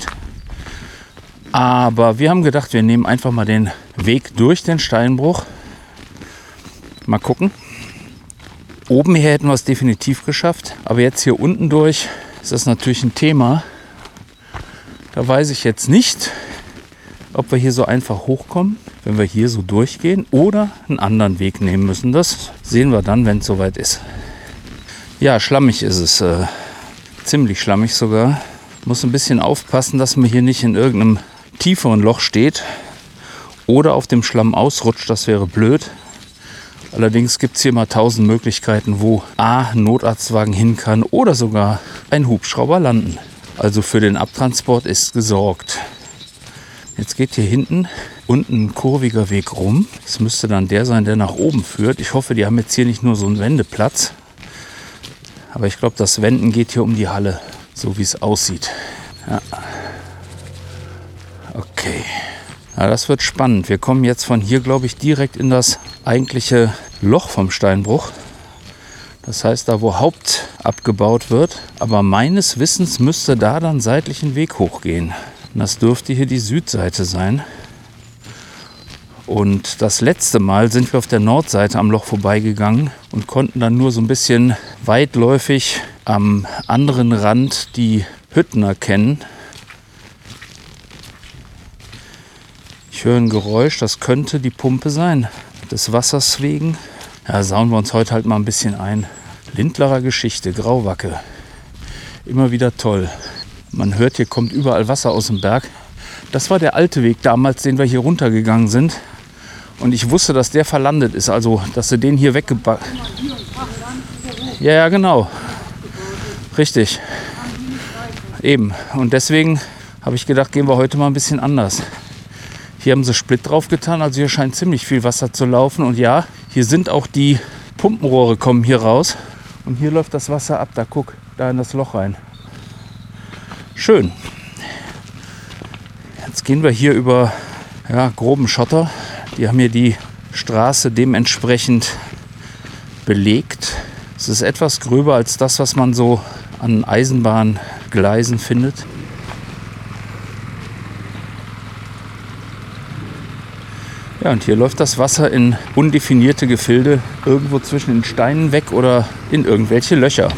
Aber wir haben gedacht, wir nehmen einfach mal den Weg durch den Steinbruch. Mal gucken. Oben hier hätten wir es definitiv geschafft. Aber jetzt hier unten durch ist das natürlich ein Thema. Da weiß ich jetzt nicht, ob wir hier so einfach hochkommen, wenn wir hier so durchgehen oder einen anderen Weg nehmen müssen. Das sehen wir dann, wenn es soweit ist. Ja, schlammig ist es. Äh, ziemlich schlammig sogar. Muss ein bisschen aufpassen, dass man hier nicht in irgendeinem tieferen Loch steht oder auf dem Schlamm ausrutscht. Das wäre blöd. Allerdings gibt es hier mal tausend Möglichkeiten, wo A, ein Notarztwagen hin kann oder sogar ein Hubschrauber landen. Also für den Abtransport ist gesorgt. Jetzt geht hier hinten unten ein kurviger Weg rum. Das müsste dann der sein, der nach oben führt. Ich hoffe, die haben jetzt hier nicht nur so einen Wendeplatz. Aber ich glaube, das Wenden geht hier um die Halle, so wie es aussieht. Ja. Okay. Ja, das wird spannend. Wir kommen jetzt von hier, glaube ich, direkt in das eigentliche Loch vom Steinbruch. Das heißt, da wo Haupt abgebaut wird. Aber meines Wissens müsste da dann seitlich ein Weg hochgehen. Und das dürfte hier die Südseite sein. Und das letzte Mal sind wir auf der Nordseite am Loch vorbeigegangen und konnten dann nur so ein bisschen weitläufig am anderen Rand die Hütten erkennen. Ich höre ein Geräusch, das könnte die Pumpe sein, des Wassers wegen. Ja, sauen wir uns heute halt mal ein bisschen ein. Lindlarer Geschichte, Grauwacke. Immer wieder toll. Man hört, hier kommt überall Wasser aus dem Berg. Das war der alte Weg damals, den wir hier runtergegangen sind. Und ich wusste, dass der verlandet ist, also dass sie den hier weggebackt. Ja, ja, genau. Richtig. Eben. Und deswegen habe ich gedacht, gehen wir heute mal ein bisschen anders. Hier haben sie Split drauf getan, also hier scheint ziemlich viel Wasser zu laufen. Und ja, hier sind auch die Pumpenrohre kommen hier raus. Und hier läuft das Wasser ab. Da guck, da in das Loch rein. Schön. Jetzt gehen wir hier über ja, groben Schotter. Die haben hier die Straße dementsprechend belegt. Es ist etwas gröber als das, was man so an Eisenbahngleisen findet. Ja, und hier läuft das Wasser in undefinierte Gefilde irgendwo zwischen den Steinen weg oder in irgendwelche Löcher.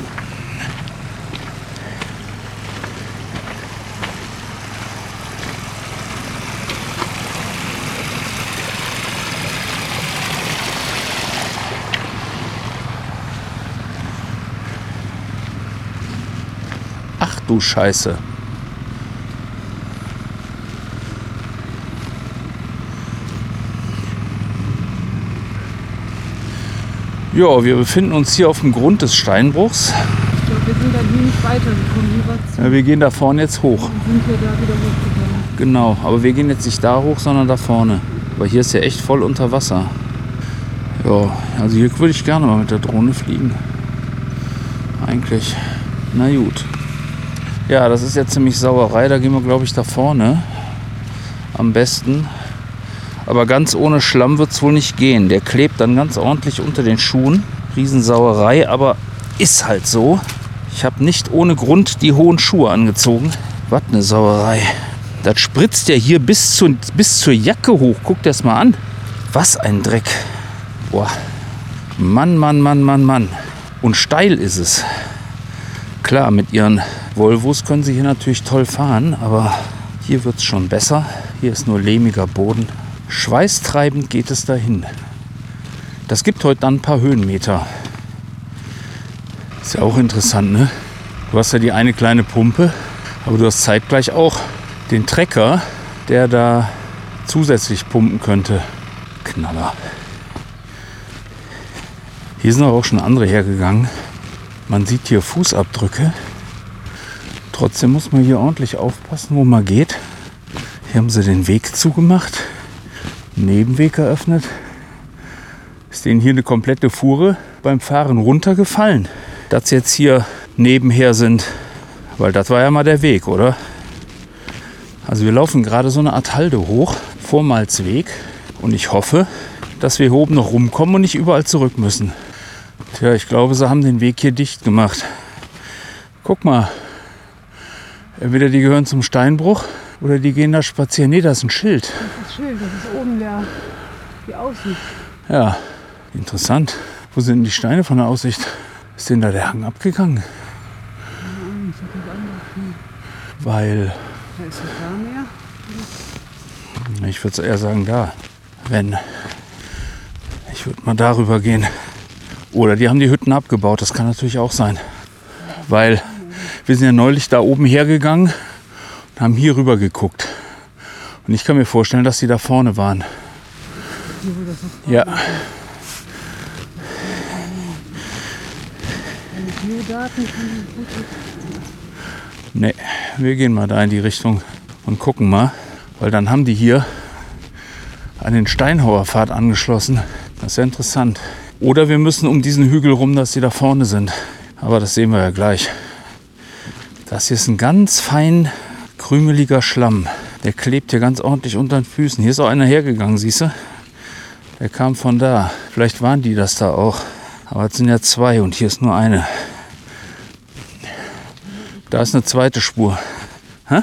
Ach du Scheiße. Ja, wir befinden uns hier auf dem Grund des Steinbruchs. Ich glaube, wir sind dann hier nicht weitergekommen. Ja, wir gehen da vorne jetzt hoch. Dann sind wir da wieder hochgegangen. Genau, aber wir gehen jetzt nicht da hoch, sondern da vorne. Aber hier ist ja echt voll unter Wasser. Ja, also hier würde ich gerne mal mit der Drohne fliegen. Eigentlich. Na gut. Ja, das ist jetzt ziemlich Sauerei. Da gehen wir, glaube ich, da vorne. Am besten. Aber ganz ohne Schlamm wird es wohl nicht gehen. Der klebt dann ganz ordentlich unter den Schuhen. Riesensauerei, aber ist halt so. Ich habe nicht ohne Grund die hohen Schuhe angezogen. Was eine Sauerei. Das spritzt ja hier bis, zu, bis zur Jacke hoch. Guckt das mal an. Was ein Dreck. Boah. Mann, Mann, Mann, Mann, Mann. Und steil ist es. Klar, mit ihren Volvos können sie hier natürlich toll fahren, aber hier wird es schon besser. Hier ist nur lehmiger Boden. Schweißtreibend geht es dahin. Das gibt heute dann ein paar Höhenmeter. Ist ja auch interessant, ne? Du hast ja die eine kleine Pumpe, aber du hast zeitgleich auch den Trecker, der da zusätzlich pumpen könnte. Knaller. Hier sind aber auch schon andere hergegangen. Man sieht hier Fußabdrücke. Trotzdem muss man hier ordentlich aufpassen, wo man geht. Hier haben sie den Weg zugemacht. Nebenweg eröffnet. Ist denen hier eine komplette Fuhre beim Fahren runtergefallen. Dass sie jetzt hier nebenher sind, weil das war ja mal der Weg, oder? Also wir laufen gerade so eine Art Halde hoch, Vormalsweg. Und ich hoffe, dass wir hier oben noch rumkommen und nicht überall zurück müssen. Tja, ich glaube, sie haben den Weg hier dicht gemacht. Guck mal. Entweder die gehören zum Steinbruch oder die gehen da spazieren. Nee, da ist ein Schild. Das ist das Schild, das ist oben der, die Aussicht. Ja, interessant. Wo sind die Steine von der Aussicht? Ist denn da der Hang abgegangen? Nein, ich hab das andere. Weil, Da ist es da mehr. ich würde eher sagen da. Wenn. Ich würde mal darüber gehen. Oder die haben die Hütten abgebaut. Das kann natürlich auch sein. Weil wir sind ja neulich da oben hergegangen und haben hier rüber geguckt. Und ich kann mir vorstellen, dass die da vorne waren. Hier, wo das noch Ja. Geodaten kann ich gut. Nee, wir gehen mal da in die Richtung und gucken mal. Weil dann haben die hier an den Steinhauerpfad angeschlossen. Das ist ja interessant. Oder wir müssen um diesen Hügel rum, dass die da vorne sind. Aber das sehen wir ja gleich. Das hier ist ein ganz fein krümeliger Schlamm. Der klebt hier ganz ordentlich unter den Füßen. Hier ist auch einer hergegangen, siehst du? Der kam von da. Vielleicht waren die das da auch. Aber es sind ja zwei und hier ist nur eine. Da ist eine zweite Spur. Hä?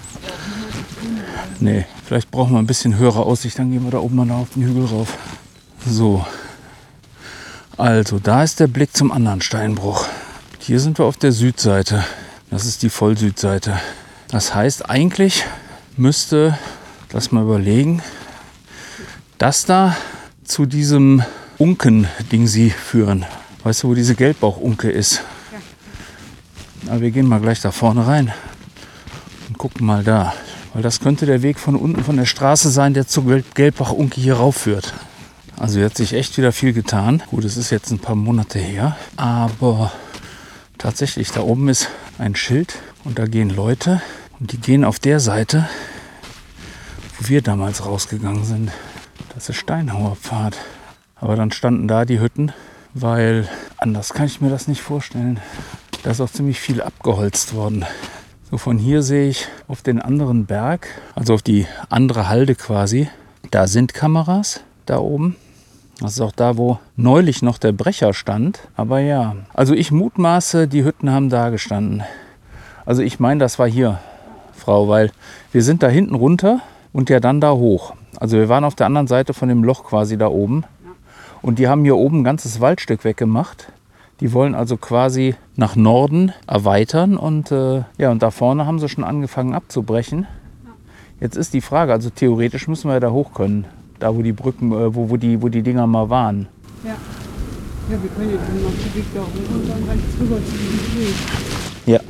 Nee, vielleicht brauchen wir ein bisschen höhere Aussicht. Dann gehen wir da oben mal auf den Hügel rauf. So. Also, da ist der Blick zum anderen Steinbruch. Hier sind wir auf der Südseite. Das ist die Vollsüdseite. Das heißt, eigentlich müsste, lass mal überlegen, das da zu diesem Unken-Dingsi führen. Weißt du, wo diese Gelbbauchunke ist? Ja. Aber wir gehen mal gleich da vorne rein und gucken mal da. Weil das könnte der Weg von unten von der Straße sein, der zur Gelbbauchunke hier rauf führt. Also hier hat sich echt wieder viel getan. Gut, es ist jetzt ein paar Monate her. Aber tatsächlich, da oben ist ein Schild und da gehen Leute. Und die gehen auf der Seite, wo wir damals rausgegangen sind. Das ist Steinhauerpfad. Aber dann standen da die Hütten, weil anders kann ich mir das nicht vorstellen. Da ist auch ziemlich viel abgeholzt worden. So, von hier sehe ich auf den anderen Berg, also auf die andere Halde quasi. Da sind Kameras, da oben. Das ist auch da, wo neulich noch der Brecher stand. Aber ja, also ich mutmaße, die Hütten haben da gestanden. Also ich meine, das war hier, Frau, weil wir sind da hinten runter und ja dann da hoch. Also wir waren auf der anderen Seite von dem Loch quasi da oben. Und die haben hier oben ein ganzes Waldstück weggemacht. Die wollen also quasi nach Norden erweitern. Und, äh, ja, und da vorne haben sie schon angefangen abzubrechen. Jetzt ist die Frage, also theoretisch müssen wir ja da hoch können. Da wo die Brücken, äh, wo, wo, die, wo die Dinger mal waren. Ja. Ja, wir können jetzt noch den Weg da hoch und dann rechts rüber zu diesem Weg. Ja,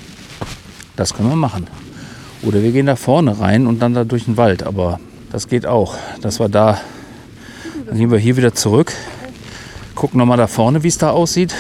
das können wir machen. Oder wir gehen da vorne rein und dann da durch den Wald. Aber das geht auch. Das war da. Dann gehen wir hier wieder zurück. Gucken nochmal da vorne, wie es da aussieht.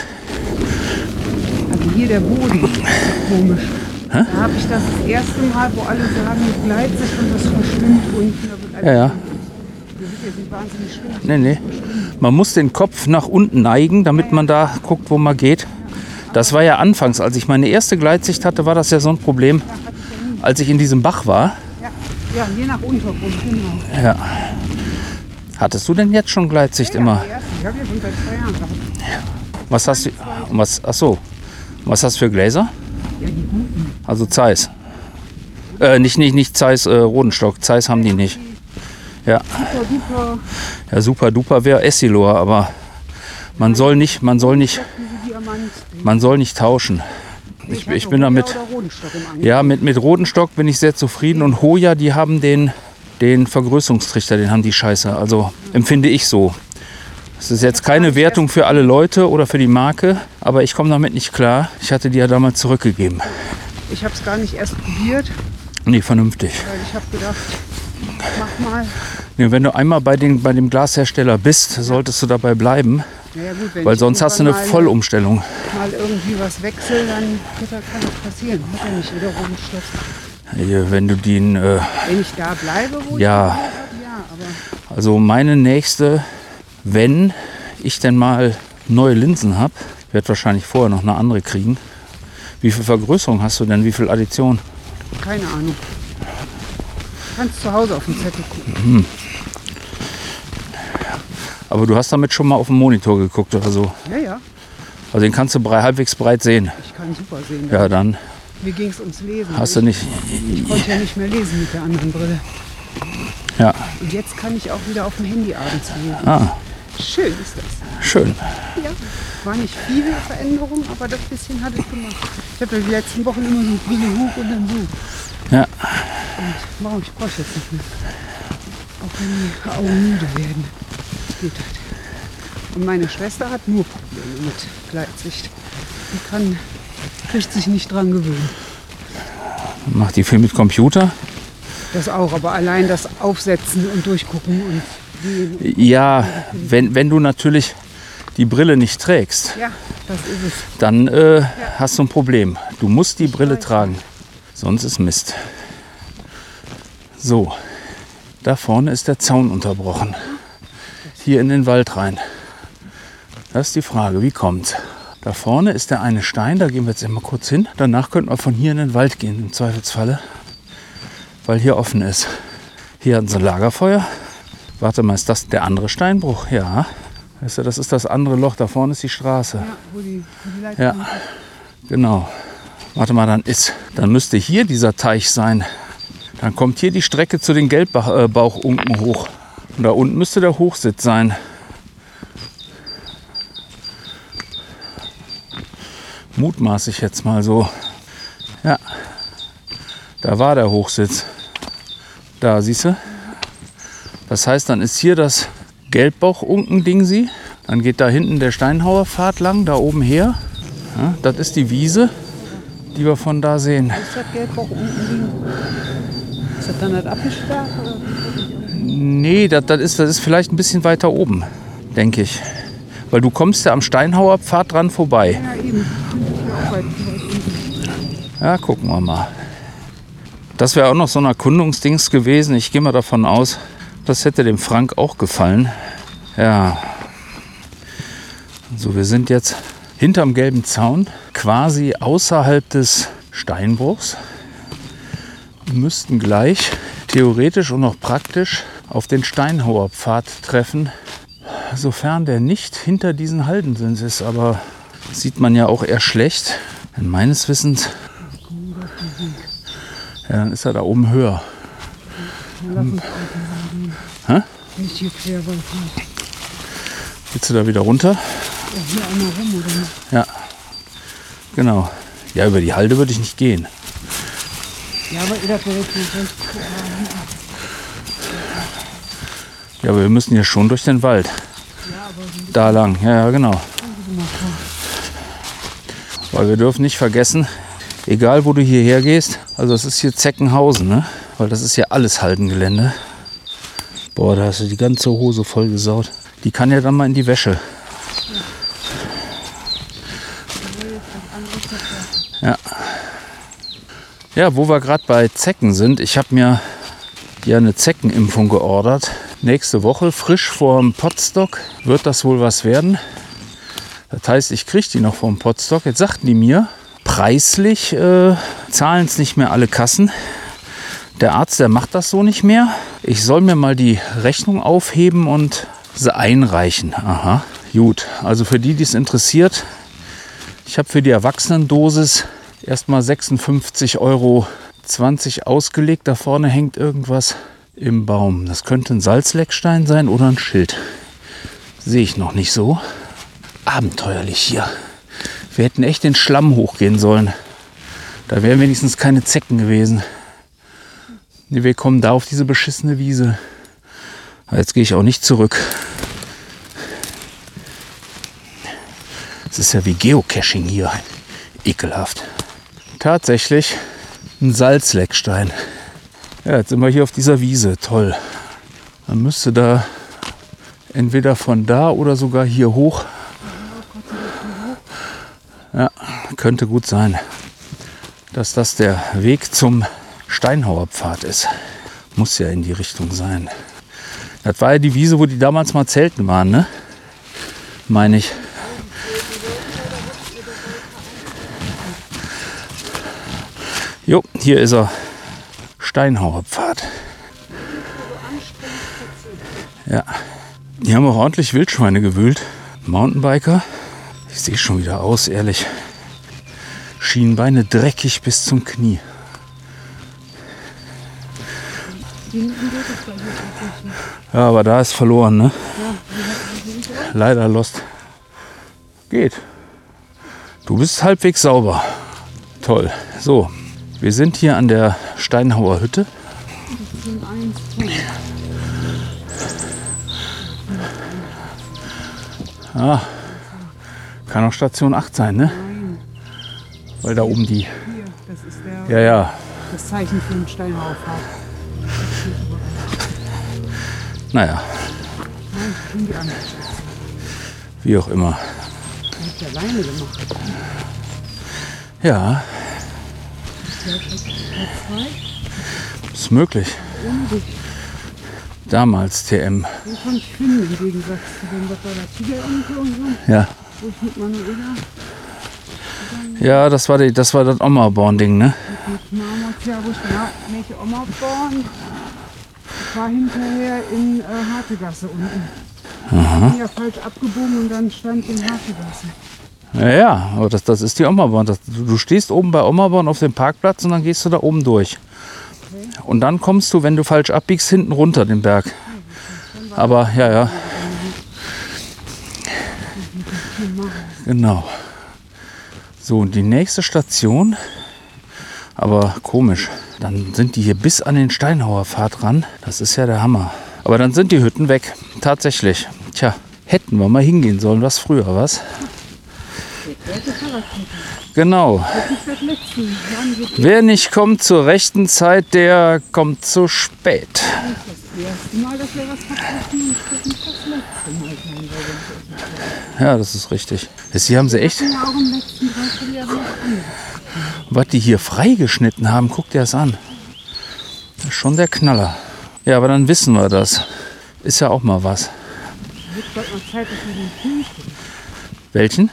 Also hier der Boden ist komisch. Hä? Da habe ich das, das erste Mal, wo alle sagen, mit Gleitsicht und das verschwimmt unten. Da wird Ja, ja. Das ist jetzt nicht wahnsinnig schlimm. Nee, nee. Man muss den Kopf nach unten neigen, damit man da guckt, wo man geht. Das war ja anfangs, als ich meine erste Gleitsicht hatte, war das ja so ein Problem, als ich in diesem Bach war. Ja, ja, je nach Untergrund, genau. Ja. Hattest du denn jetzt schon Gleitsicht Ja, immer? die erste, ich habe ja schon seit zwei Jahren gehabt. Was hast du? Was? Ach so. Was hast du für Gläser? Ja, die guten. Also Zeiss. Äh, nicht nicht nicht Zeiss äh, Rodenstock. Zeiss haben die nicht. Ja. Super, duper. Ja, super duper wäre Essilor, aber man soll nicht, man soll nicht, Diese Diamant. man soll nicht tauschen. Ich, ich bin damit. Oder Rodenstock im Angebot. Ja, mit, mit Rodenstock bin ich sehr zufrieden und Hoya, die haben den, den Vergrößerungstrichter, den haben die Scheiße. Also empfinde ich so. Es ist jetzt keine Wertung für alle Leute oder für die Marke, aber ich komme damit nicht klar. Ich hatte die ja damals zurückgegeben. Ich habe es gar nicht erst probiert, Nee, vernünftig. weil ich habe gedacht, mach mal. Nee, wenn du einmal bei, den, bei dem Glashersteller bist, solltest du dabei bleiben, Naja, gut, wenn weil ich sonst hast du eine irgendwann mal- Vollumstellung. mal irgendwie was wechsel, dann wird da kann das passieren. Hat ja nicht jeder Rodenstock. Hier, wenn du den, äh, Wenn ich da bleibe, wo Ja. ich probiert habe, ja, aber also meine nächste, wenn ich denn mal neue Linsen habe, werde wahrscheinlich vorher noch eine andere kriegen. Wie viel Vergrößerung hast du denn? Wie viel Addition? keine Ahnung. Du kannst zu Hause auf den Zettel gucken. Aber du hast damit schon mal auf dem Monitor geguckt oder so. Ja, ja, Also den kannst du brei, halbwegs breit sehen. ich kann super sehen. Ja, dann Mir ging es ums Lesen. hast du ich, nicht. ich konnte ja nicht mehr lesen mit der anderen Brille. Ja, Und jetzt kann ich auch wieder auf dem Handy abends lesen. ah, Schön ist das. schön. Ja, war nicht viel Veränderung, aber das bisschen hat es gemacht. Ich habe ja die letzten Wochen immer so Brille hoch und dann so. Ja, Und warum ich brauche jetzt nicht mehr. Auch wenn die Augen müde werden. Geht halt. Und meine Schwester hat nur Probleme mit Gleitsicht. Die kann, kriegt sich nicht dran gewöhnen. macht die viel mit Computer. Das auch, aber allein das Aufsetzen und Durchgucken und sehen. Ja, wenn, wenn du natürlich die Brille nicht trägst, Ja, das ist es. dann äh, hast du ein Problem. Du musst die Brille tragen, sonst ist Mist. So, da vorne ist der Zaun unterbrochen. Hier in den Wald rein. Das ist die Frage, wie kommt's? Da vorne ist der eine Stein, da gehen wir jetzt immer kurz hin. Danach könnten wir von hier in den Wald gehen, im Zweifelsfalle, weil hier offen ist. Hier hatten sie ein Lagerfeuer. Warte mal, ist das der andere Steinbruch? Ja. Weißt du, das ist das andere Loch, da vorne ist die Straße. Ja, wo die, wo die Leitung Ja, ist. genau. Warte mal, dann ist, dann müsste hier dieser Teich sein. Dann kommt hier die Strecke zu den Gelbbauchunken hoch. Und da unten müsste der Hochsitz sein. Mutmaße ich jetzt mal so. Ja, da war der Hochsitz. Da, siehst du? Das heißt, dann ist hier das Gelbbauchunken-Dingsi. Dann geht da hinten der Steinhauerpfad lang, da oben her. Ja, das ist die Wiese, die wir von da sehen. Ist das Gelbbauch unten liegen? Ist das dann das abgesperrt? Oder? Nee, das, das, ist, das ist vielleicht ein bisschen weiter oben, denke ich. Weil du kommst ja am Steinhauerpfad dran vorbei. Ja, eben. Hier auch weit, weit unten. Ja, gucken wir mal. Das wäre auch noch so ein Erkundungsdings gewesen. Ich gehe mal davon aus, das hätte dem Frank auch gefallen. Ja. So, wir sind jetzt hinterm gelben Zaun, quasi außerhalb des Steinbruchs. Wir müssten gleich theoretisch und auch praktisch auf den Steinhauerpfad treffen, sofern der nicht hinter diesen Haldensims ist. Aber das sieht man ja auch eher schlecht. Denn meines Wissens, ja, dann ist er da oben höher. Dann lass uns außen nicht hier quer weit. Willst du da wieder runter? Ja, hier einmal rum, oder nicht? Ja, genau. Ja, über die Halde würde ich nicht gehen. Ja, aber ihr da direkt nicht recht. Ja, aber wir müssen hier schon durch den Wald. Ja, aber Da lang, ja, ja, genau. Weil wir dürfen nicht vergessen, egal wo du hierher gehst, also das ist hier Zeckenhausen, ne? Weil das ist ja alles Haldengelände. Boah, da hast du die ganze Hose voll gesaut. Die kann ja dann mal in die Wäsche. Ja. Ja, wo wir gerade bei Zecken sind, ich habe mir ja eine Zeckenimpfung geordert. Nächste Woche, frisch vorm Potstock, wird das wohl was werden. Das heißt, ich kriege die noch vom Potstock. Jetzt sagten die mir, preislich äh, zahlen es nicht mehr alle Kassen. Der Arzt, der macht das so nicht mehr. Ich soll mir mal die Rechnung aufheben und sie einreichen. Aha, gut. Also für die, die es interessiert, ich habe für die Erwachsenendosis erstmal sechsundfünfzig Euro zwanzig ausgelegt. Da vorne hängt irgendwas im Baum. Das könnte ein Salzleckstein sein oder ein Schild. Sehe ich noch nicht so. Abenteuerlich hier. Wir hätten echt den Schlamm hochgehen sollen. Da wären wenigstens keine Zecken gewesen. Nee, wir kommen da auf diese beschissene Wiese. Aber jetzt gehe ich auch nicht zurück. Es ist ja wie Geocaching hier. Ekelhaft. Tatsächlich ein Salzleckstein. Ja, jetzt sind wir hier auf dieser Wiese. Toll. Man müsste da entweder von da oder sogar hier hoch. Ja, könnte gut sein, dass das der Weg zum Steinhauerpfad ist. Muss ja in die Richtung sein. Das war ja die Wiese, wo die damals mal zelten waren, ne? Meine ich. Jo, hier ist er. Steinhauerpfad. Ja. Die haben auch ordentlich Wildschweine gewühlt. Mountainbiker. Ich sehe schon wieder aus, ehrlich. Schienbeine dreckig bis zum Knie. Ja, aber da ist verloren, ne? Leider lost. Geht. Du bist halbwegs sauber. Toll. So, wir sind hier an der Steinhauer Hütte. Ah, kann auch Station acht sein, ne? Nein. Weil da oben die... Hier, das ist der, Ja, ja. das Zeichen für den Steinhauerpfad. Naja, Nein, schon die andere. wie auch immer. Die hat ja alleine gemacht. Ja, Ja, zwei. ist möglich. Ohne dich. Damals T M. Den konnte ich finden, im Gegensatz zu dem, was war da Tigeronkel und so. Ja. Wo ich mit Manuela Ja, das war, die, das war das Oma-Born-Ding, ne? mit Marmot, ja, wo ich na, welche Oma born. Ich war hinterher in äh, Hartegasse unten. Ich bin ja falsch abgebogen und dann stand in Hartegasse. Ja, ja, aber das, das ist die Oma-Born. Das, du, du stehst oben bei Oma-Born auf dem Parkplatz und dann gehst du da oben durch. Und dann kommst du, wenn du falsch abbiegst, hinten runter den Berg. Aber, ja, ja. Genau. So, und die nächste Station, aber komisch, dann sind die hier bis an den Steinhauerpfad ran. Das ist ja der Hammer. Aber dann sind die Hütten weg. Tatsächlich. Tja, hätten wir mal hingehen sollen, was früher, was? Genau. Wer nicht kommt zur rechten Zeit, der kommt zu spät. Das erste Mal, dass wir was verpassen und das nicht das letzte Mal sein soll. Ja, das ist richtig. Das hier haben sie echt, Ja, auch im letzten Dreivierteljahr noch anders. was die hier freigeschnitten haben, guck dir das an. Das ist schon der Knaller. Ja, aber dann wissen wir das. Ist ja auch mal was. Wird bald mal Zeit, dass wir den Film gucken. Welchen?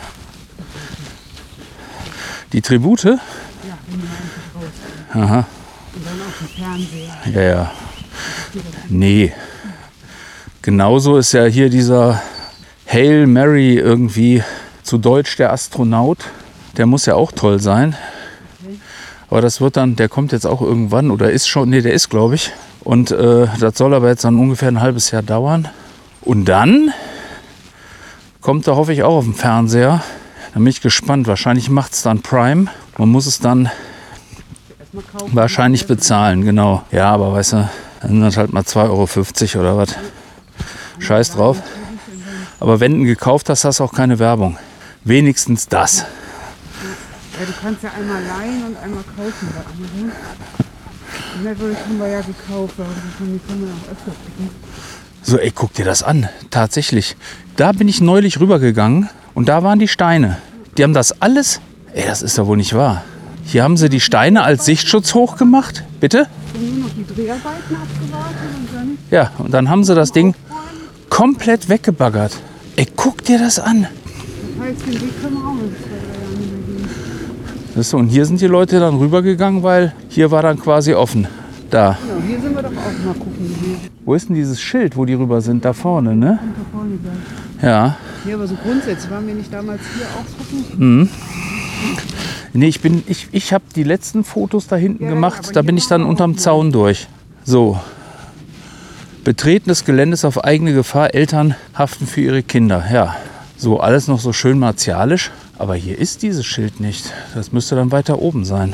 Die Tribute? Ja, wenn wir einfach rausgehen. Aha. Und dann auf dem Fernseher. Ja, ja. Nee. Genauso ist ja hier dieser Hail Mary irgendwie, zu Deutsch der Astronaut. Der muss ja auch toll sein. Aber das wird dann, der kommt jetzt auch irgendwann oder ist schon, nee, der ist, glaube ich. Und äh, das soll aber jetzt dann ungefähr ein halbes Jahr dauern. Und dann kommt er, hoffe ich, auch auf dem Fernseher. Da bin ich gespannt. Wahrscheinlich macht es dann Prime. Man muss es dann wahrscheinlich bezahlen, genau. Ja, aber weißt du, dann sind das halt mal zwei Euro fünfzig oder was. Scheiß drauf. Aber wenn du ihn gekauft hast, hast du auch keine Werbung. Wenigstens das. Ja, du kannst ja einmal leihen und einmal kaufen bei anderen. Maverick haben wir ja gekauft, aber die können wir auch öfter gucken. So, ey, guck dir das an. Tatsächlich. Da bin ich neulich rübergegangen und da waren die Steine. Die haben das alles... Ey, das ist doch wohl nicht wahr. Hier haben sie die Steine als Sichtschutz hochgemacht. Bitte? Dann nur noch die Dreharbeiten abgewartet und dann... Ja, und dann haben sie das Ding komplett weggebaggert. Ey, guck dir das an. Das heißt, den Weg können wir auch in zwei, drei Jahren nicht mehr gehen. Das ist so, und hier sind die Leute dann rübergegangen, weil hier war dann quasi offen. Da. Ja, hier sind wir doch auch mal gucken gewesen. Wo ist denn dieses Schild, wo die rüber sind? Da vorne, ne? Und da vorne gleich. Ja. Ja, aber so grundsätzlich waren wir nicht damals hier auch gucken. Mhm. Nee, ich bin, ich, ich habe die letzten Fotos da hinten Ja, ja, gemacht. aber Da hier bin ich dann waren wir unterm auch mal. Zaun durch. So. Betreten des Geländes auf eigene Gefahr. Eltern haften für ihre Kinder. Ja. So, alles noch so schön martialisch. Aber hier ist dieses Schild nicht. Das müsste dann weiter oben sein.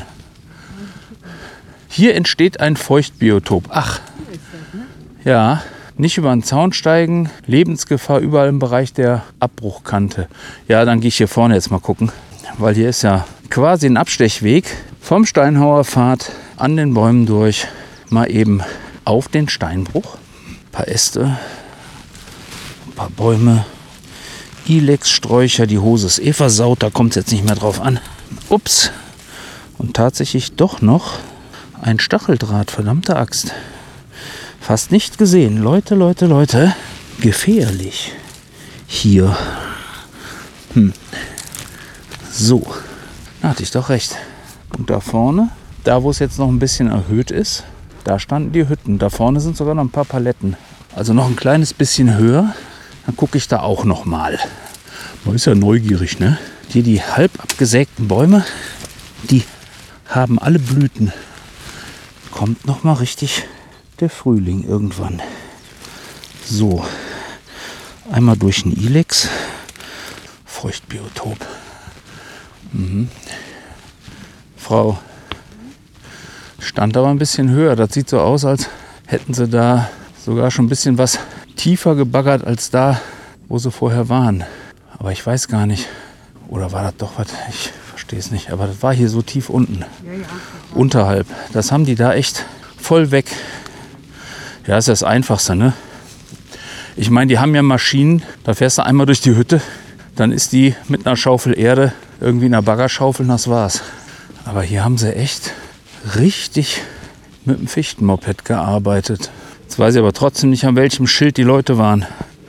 Hier entsteht ein Feuchtbiotop. Ach. Ja. Nicht über den Zaun steigen. Lebensgefahr überall im Bereich der Abbruchkante. Ja, dann gehe ich hier vorne jetzt mal gucken. Weil hier ist ja quasi ein Abstechweg vom Steinhauer Pfad an den Bäumen durch. Mal eben auf den Steinbruch. Ein paar Äste. Ein paar Bäume. Ilex-Sträucher. Die Hose ist eh versaut. Da kommt es jetzt nicht mehr drauf an. Ups. Und tatsächlich doch noch ein Stacheldraht. Verdammte Axt. Fast nicht gesehen. Leute, Leute, Leute. Gefährlich. Hier. Hm. So. Da hatte ich doch recht. Und da vorne, da wo es jetzt noch ein bisschen erhöht ist, da standen die Hütten. Da vorne sind sogar noch ein paar Paletten. Also noch ein kleines bisschen höher. Dann gucke ich da auch noch mal. Man ist ja neugierig, ne? Hier die halb abgesägten Bäume, die haben alle Blüten. Kommt noch mal richtig der Frühling irgendwann. So, einmal durch den Ilex. Feuchtbiotop. Mhm. Frau stand aber ein bisschen höher. Das sieht so aus, als hätten sie da sogar schon ein bisschen was tiefer gebaggert als da, wo sie vorher waren. Aber ich weiß gar nicht. Oder war das doch was? Ich verstehe es nicht. Aber das war hier so tief unten. Ja, ja. Unterhalb. Das haben die da echt voll weg. Ja, ist das Einfachste, ne? Ich meine, die haben ja Maschinen. Da fährst du einmal durch die Hütte. Dann ist die mit einer Schaufel Erde irgendwie in einer Baggerschaufel und das war's. Aber hier haben sie echt richtig mit dem Fichtenmoped gearbeitet. Jetzt weiß ich aber trotzdem nicht, an welchem Schild die Leute waren.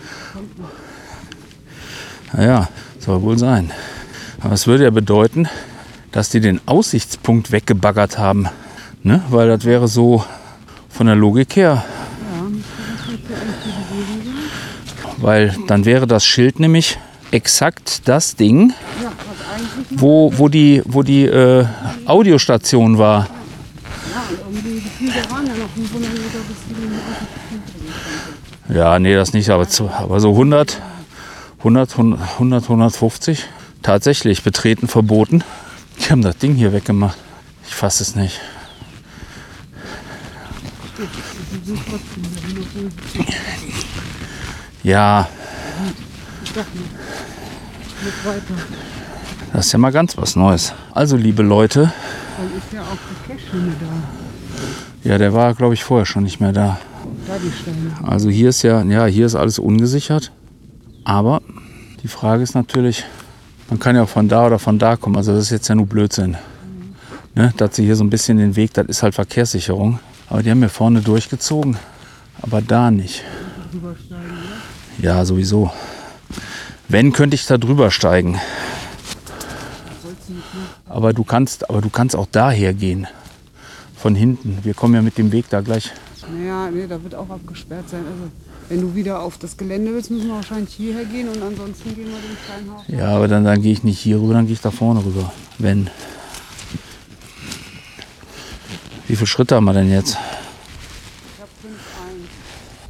Naja, soll wohl sein. Aber es würde ja bedeuten, dass die den Aussichtspunkt weggebaggert haben. Ne? Weil das wäre so von der Logik her. Weil dann wäre das Schild nämlich exakt das Ding, Ja, was eigentlich wo, wo die, wo die äh, Audiostation war. Ja, und irgendwie die Flüge waren ja noch fünfhundert Meter bis zu den Autos. Ja, nee, das nicht, aber, zu, aber so hundert, hundert, hundert, hundertfünfzig. Tatsächlich betreten verboten. Die haben das Ding hier weggemacht. Ich fasse es nicht. Ja, Ich sag nicht. Mit weiter. das ist ja mal ganz was Neues. Also, liebe Leute, Dann ist ja auch die Cashmine da. ja, der war, glaube ich, vorher schon nicht mehr da. Da die Steine. Also hier ist ja, ja, hier ist alles ungesichert. Aber die Frage ist natürlich, man kann ja auch von da oder von da kommen. Also das ist jetzt ja nur Blödsinn. Mhm. Ne, dass sie hier so ein bisschen den Weg, das ist halt Verkehrssicherung. Aber die haben mir vorne durchgezogen. Aber da nicht. Ja, sowieso. Wenn, könnte ich da drüber steigen. Aber du kannst, aber du kannst auch daher gehen. Von hinten. Wir kommen ja mit dem Weg da gleich. Naja, nee, da wird auch abgesperrt sein. Also, wenn du wieder auf das Gelände willst, müssen wir wahrscheinlich hierher gehen und ansonsten gehen wir den Steinhaus. Ja, aber dann, dann gehe ich nicht hier rüber, dann gehe ich da vorne rüber. Wenn. Wie viele Schritte haben wir denn jetzt? Ich habe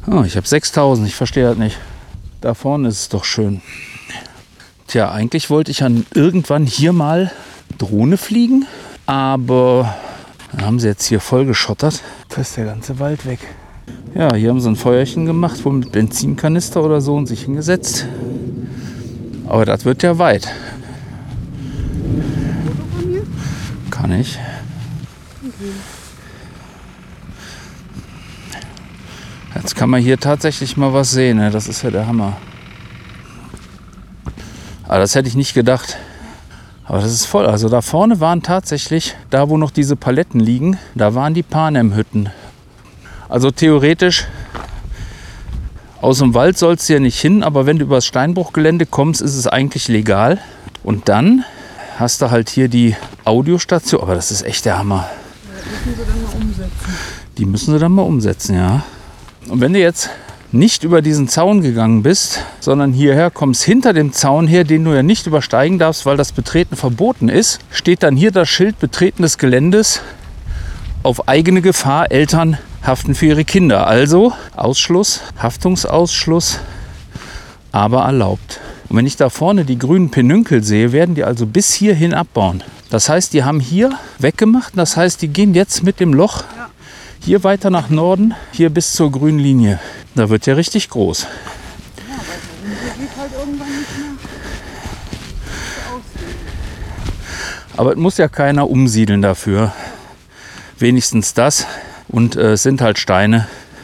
Oh, ich habe sechstausend, ich verstehe das nicht. Da vorne ist es doch schön. Tja, eigentlich wollte ich dann irgendwann hier mal Drohne fliegen, aber dann haben sie jetzt hier voll geschottert. Da ist der ganze Wald weg. Ja, hier haben sie ein Feuerchen gemacht, wohl mit Benzinkanister oder so und sich hingesetzt. Aber das wird ja weit. Kann ich. Jetzt kann man hier tatsächlich mal was sehen. Ne? Das ist ja der Hammer. Aber das hätte ich nicht gedacht. Aber das ist voll. Also da vorne waren tatsächlich, da wo noch diese Paletten liegen, da waren die Panem-Hütten. Also theoretisch, aus dem Wald sollst du ja nicht hin, aber wenn du übers Steinbruchgelände kommst, ist es eigentlich legal. Und dann hast du halt hier die Audiostation. Aber das ist echt der Hammer. Die müssen sie dann mal umsetzen. Die müssen sie dann mal umsetzen, ja. Und wenn du jetzt nicht über diesen Zaun gegangen bist, sondern hierher kommst, hinter dem Zaun her, den du ja nicht übersteigen darfst, weil das Betreten verboten ist, steht dann hier das Schild Betreten des Geländes auf eigene Gefahr, Eltern haften für ihre Kinder. Also Ausschluss, Haftungsausschluss, aber erlaubt. Und wenn ich da vorne die grünen Penünkel sehe, werden die also bis hierhin abbauen. Das heißt, die haben hier weggemacht. Das heißt, die gehen jetzt mit dem Loch hier weiter nach Norden, hier bis zur grünen Linie. Da wird ja richtig groß. Ja, aber hier geht halt irgendwann nicht mehr aussehen. Aber es muss ja keiner umsiedeln dafür. Wenigstens das. Und äh, es sind halt Steine.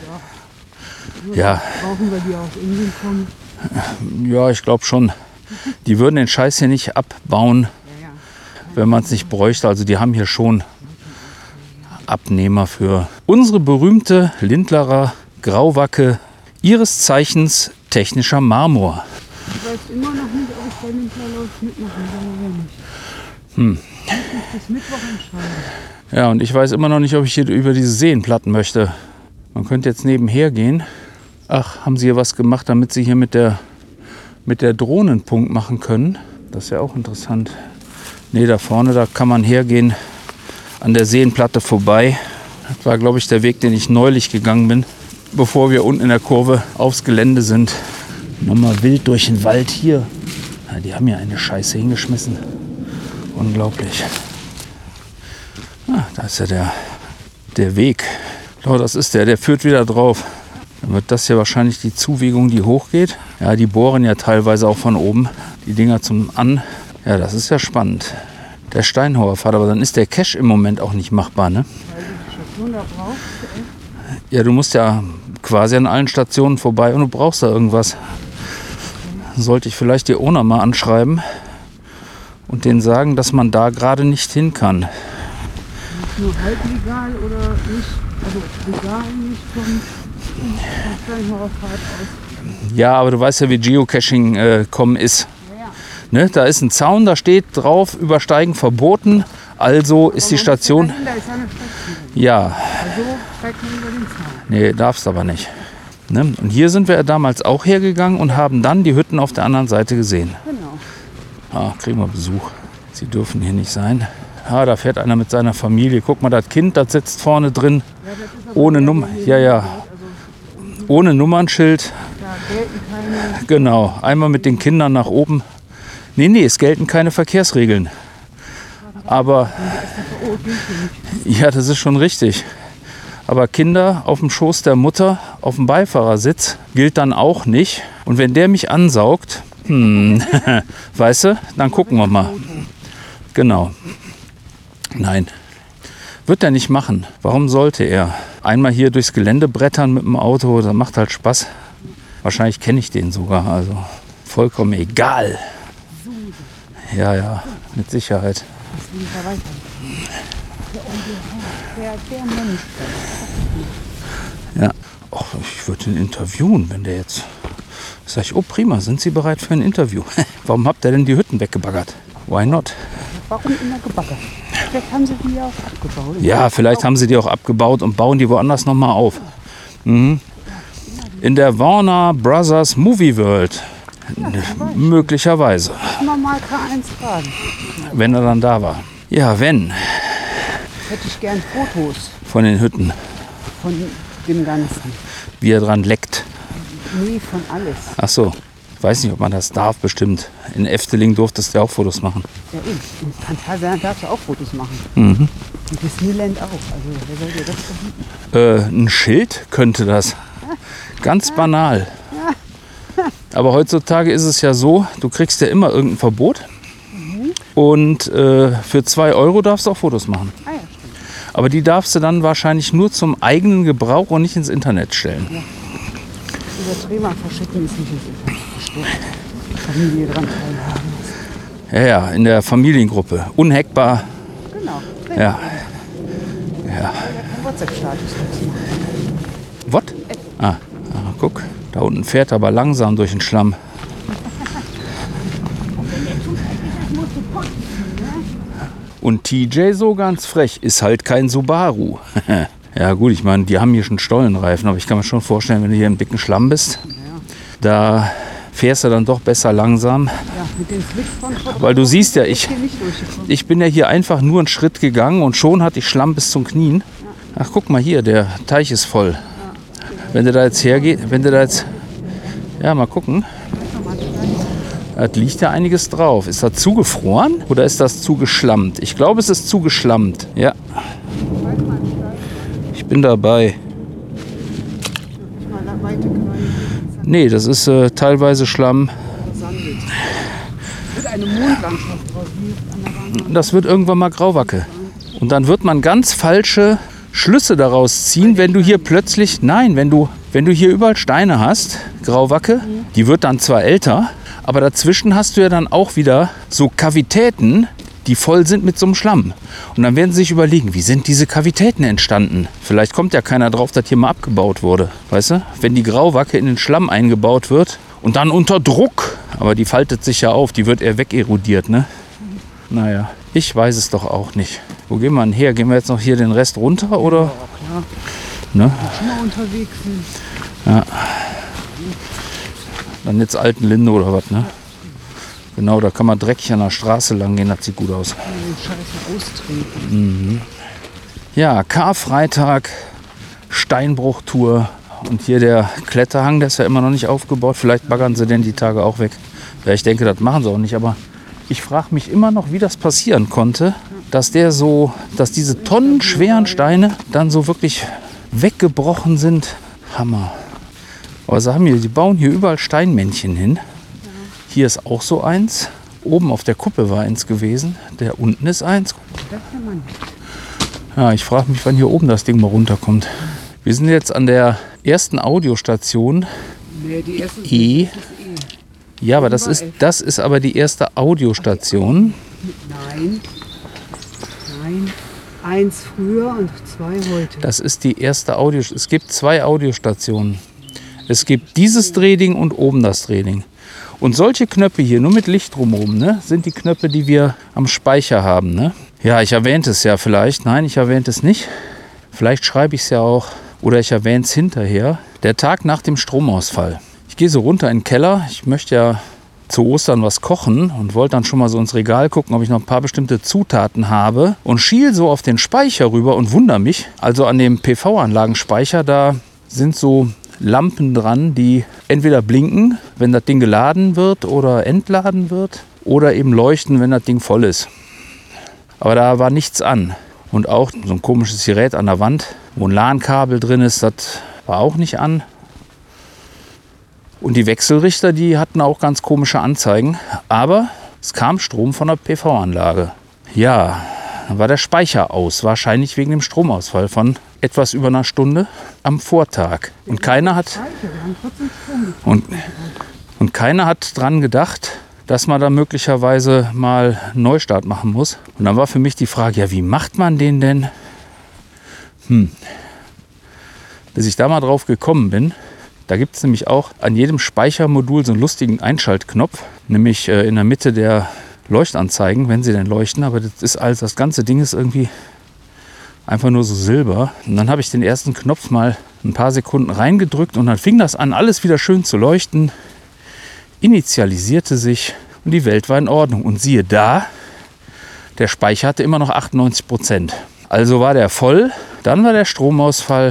Ja. Ja. Brauchen wir die aus Indien kommen? Ja, ich glaube schon. Die würden den Scheiß hier nicht abbauen, Ja, ja. wenn man es nicht bräuchte. Also die haben hier schon Abnehmer für unsere berühmte Lindlerer Grauwacke, ihres Zeichens technischer Marmor. Ich weiß immer noch nicht, ob ich bei dem Verlauf mitmachen soll oder nicht. Hm. Ich muss mich bis Mittwoch entscheiden. Ja, und ich weiß immer noch nicht, ob ich hier über diese Seen platten möchte. Man könnte jetzt nebenher gehen. Ach, haben sie hier was gemacht, damit sie hier mit der, mit der Drohne einen Punkt machen können? Das ist ja auch interessant. Ne, da vorne, da kann man hergehen an der Seenplatte vorbei. Das war, glaube ich, der Weg, den ich neulich gegangen bin, bevor wir unten in der Kurve aufs Gelände sind. Nochmal wild durch den Wald hier. Ja, die haben ja eine Scheiße hingeschmissen. Unglaublich. Ah, da ist ja der, der Weg. Oh, das ist der, der führt wieder drauf. Dann wird das hier wahrscheinlich die Zuwegung, die hochgeht. Ja, die bohren ja teilweise auch von oben die Dinger zum An. Ja, das ist ja spannend. Der Steinhauerpfad, aber dann ist der Cache im Moment auch nicht machbar, ne? Weil du die Station da brauchst. Ja, du musst ja quasi an allen Stationen vorbei und du brauchst da irgendwas. Sollte ich vielleicht die Owner mal anschreiben und denen sagen, dass man da gerade nicht hin kann. Nicht nur halblegal oder nicht, also legal nicht vom Steinhauerpfad aus. Ja, aber du weißt ja, wie Geocaching äh, kommen ist. Ja, ja. Ne? Da ist ein Zaun, da steht drauf, übersteigen verboten. Also ist die Station. Da ist ja eine Station. Ja, Also steigt man über den Zaun. nee, darfst aber nicht. Ne? Und hier sind wir damals auch hergegangen und haben dann die Hütten auf der anderen Seite gesehen. Genau. Ah, kriegen wir Besuch. Sie dürfen hier nicht sein. Ah, da fährt einer mit seiner Familie. Guck mal, das Kind, das sitzt vorne drin. Ja, das ist aber Ohne der, Nummer. der hier Ja, ja. hingeht. Also Ohne Nummernschild. da gelten keine. Genau. Einmal mit den Kindern nach oben. Nee, nee, es gelten keine Verkehrsregeln. Aber Oh, gilt hier nicht. ja, das ist schon richtig. Aber Kinder auf dem Schoß der Mutter, auf dem Beifahrersitz, gilt dann auch nicht. Und wenn der mich ansaugt, hm, weißt du, dann gucken wir mal. Genau. Nein, wird er nicht machen. Warum sollte er? Einmal hier durchs Gelände brettern mit dem Auto, das macht halt Spaß. Wahrscheinlich kenne ich den sogar, also vollkommen egal. Ja, ja, mit Sicherheit. Das will ich da weiter. Der, der Mensch. Ja, Och, ich würde ihn interviewen, wenn der jetzt... Sag ich, oh prima, sind Sie bereit für ein Interview? Warum habt ihr denn die Hütten weggebaggert? Why not? Warum immer gebaggert? Vielleicht haben sie die ja auch abgebaut. Ja, vielleicht haben sie die auch abgebaut und bauen die woanders nochmal auf. Mhm. In der Warner Brothers Movie World. Möglicherweise, Immer mal K eins fragen. wenn er dann da war. Ja, wenn, Hätte ich gern Fotos von den Hütten. von dem Ganzen. wie er dran leckt. Nee, von alles. Ach so. Ich weiß nicht, ob man das darf, bestimmt. In Efteling durftest du auch Fotos machen. Ja, eben. In Phantasialand darfst du auch Fotos machen. Mhm. Und Disneyland auch. Also, wer soll dir das verbieten? Äh, ein Schild könnte das. Ganz banal. Aber heutzutage ist es ja so, du kriegst ja immer irgendein Verbot. Mhm. Und äh, für zwei Euro darfst du auch Fotos machen. Ah ja, stimmt. Aber die darfst du dann wahrscheinlich nur zum eigenen Gebrauch und nicht ins Internet stellen. Ja. Übertrieben verschicken ist nicht ins Internet gestellt. Familie dran teilhaben. Ja, ja, in der Familiengruppe. Unhackbar. Genau. Ja. Ja. WhatsApp-Status machen. Was? Ah, ah, guck. Da unten fährt er aber langsam durch den Schlamm. Und T J so ganz frech, ist halt kein Subaru. Ja gut, ich meine, die haben hier schon Stollenreifen, aber ich kann mir schon vorstellen, wenn du hier im dicken Schlamm bist, ja. Da fährst du dann doch besser langsam. Ja, mit den Slicks von Weil du siehst ja, ich, ich bin ja hier einfach nur einen Schritt gegangen und schon hatte ich Schlamm bis zum Knien. Ja. Ach, guck mal hier, der Teich ist voll. Ja. Wenn du da jetzt hergehst, wenn du da jetzt, ja, mal gucken. Da liegt ja einiges drauf. Ist das zugefroren oder ist das zugeschlammt? Ich glaube, es ist zugeschlammt. Ja. Ich bin dabei. Nee, das ist äh, teilweise Schlamm. Das wird irgendwann mal Grauwacke. Und dann wird man ganz falsche Schlüsse daraus ziehen, wenn du hier plötzlich, nein, wenn du, wenn du hier überall Steine hast, Grauwacke, die wird dann zwar älter, aber dazwischen hast du ja dann auch wieder so Kavitäten, die voll sind mit so einem Schlamm. Und dann werden sie sich überlegen, wie sind diese Kavitäten entstanden? Vielleicht kommt ja keiner drauf, dass hier mal abgebaut wurde. Weißt du? Wenn die Grauwacke in den Schlamm eingebaut wird und dann unter Druck, aber die faltet sich ja auf, die wird eher wegerodiert, ne? Naja, ich weiß es doch auch nicht. Wo gehen wir denn her? Gehen wir jetzt noch hier den Rest runter, oder? Ja, klar. Ne? Schon mal unterwegs sind. Ja. Dann jetzt Altenlinde oder was, ne? Genau, da kann man dreckig an der Straße lang gehen, das sieht gut aus. Scheiße austreten. Mhm. Ja, Karfreitag, Steinbruchtour und hier der Kletterhang, der ist ja immer noch nicht aufgebaut. Vielleicht baggern sie denn die Tage auch weg. Ja, ich denke, das machen sie auch nicht, aber ich frage mich immer noch, wie das passieren konnte, dass der so, dass diese tonnenschweren Steine dann so wirklich weggebrochen sind. Hammer. Aber sie haben hier, die bauen hier überall Steinmännchen hin. Hier ist auch so eins. Oben auf der Kuppe war eins gewesen. Der unten ist eins. Ja, ich frage mich, wann hier oben das Ding mal runterkommt. Wir sind jetzt an der ersten Audiostation. Nee, die erste E. ist E. Ja, aber das ist, das ist aber die erste Audiostation. Nein. Nein. Eins früher und zwei heute. Das ist die erste Audio. Es gibt zwei Audiostationen. Es gibt dieses Drehding und oben das Drehding. Und solche Knöpfe hier, nur mit Licht drumherum, ne, sind die Knöpfe, die wir am Speicher haben. Ne? Ja, ich erwähnte es ja vielleicht. Nein, ich erwähnte es nicht. Vielleicht schreibe ich es ja auch oder ich erwähne es hinterher. Der Tag nach dem Stromausfall. Ich gehe so runter in den Keller. Ich möchte ja zu Ostern was kochen und wollte dann schon mal so ins Regal gucken, ob ich noch ein paar bestimmte Zutaten habe. Und schiel so auf den Speicher rüber und wundere mich. Also an dem P V-Anlagenspeicher, da sind so Lampen dran, die entweder blinken, wenn das Ding geladen wird oder entladen wird, oder eben leuchten, wenn das Ding voll ist. Aber da war nichts an. Und auch so ein komisches Gerät an der Wand, wo ein LAN-Kabel drin ist, das war auch nicht an. Und die Wechselrichter, die hatten auch ganz komische Anzeigen. Aber es kam Strom von der P V-Anlage. Ja, dann war der Speicher aus, wahrscheinlich wegen dem Stromausfall von etwas über einer Stunde am Vortag. Und keiner hat, und, und keiner hat dran gedacht, dass man da möglicherweise mal einen Neustart machen muss. Und dann war für mich die Frage, ja, wie macht man den denn? Hm. Bis ich da mal drauf gekommen bin, da gibt es nämlich auch an jedem Speichermodul so einen lustigen Einschaltknopf, nämlich äh, in der Mitte der Leuchtanzeigen, wenn sie denn leuchten. Aber das ist alles, das ganze Ding ist irgendwie einfach nur so silber. Und dann habe ich den ersten Knopf mal ein paar Sekunden reingedrückt und dann fing das an, alles wieder schön zu leuchten, initialisierte sich und die Welt war in Ordnung. Und siehe da, der Speicher hatte immer noch achtundneunzig Prozent. Also war der voll, dann war der Stromausfall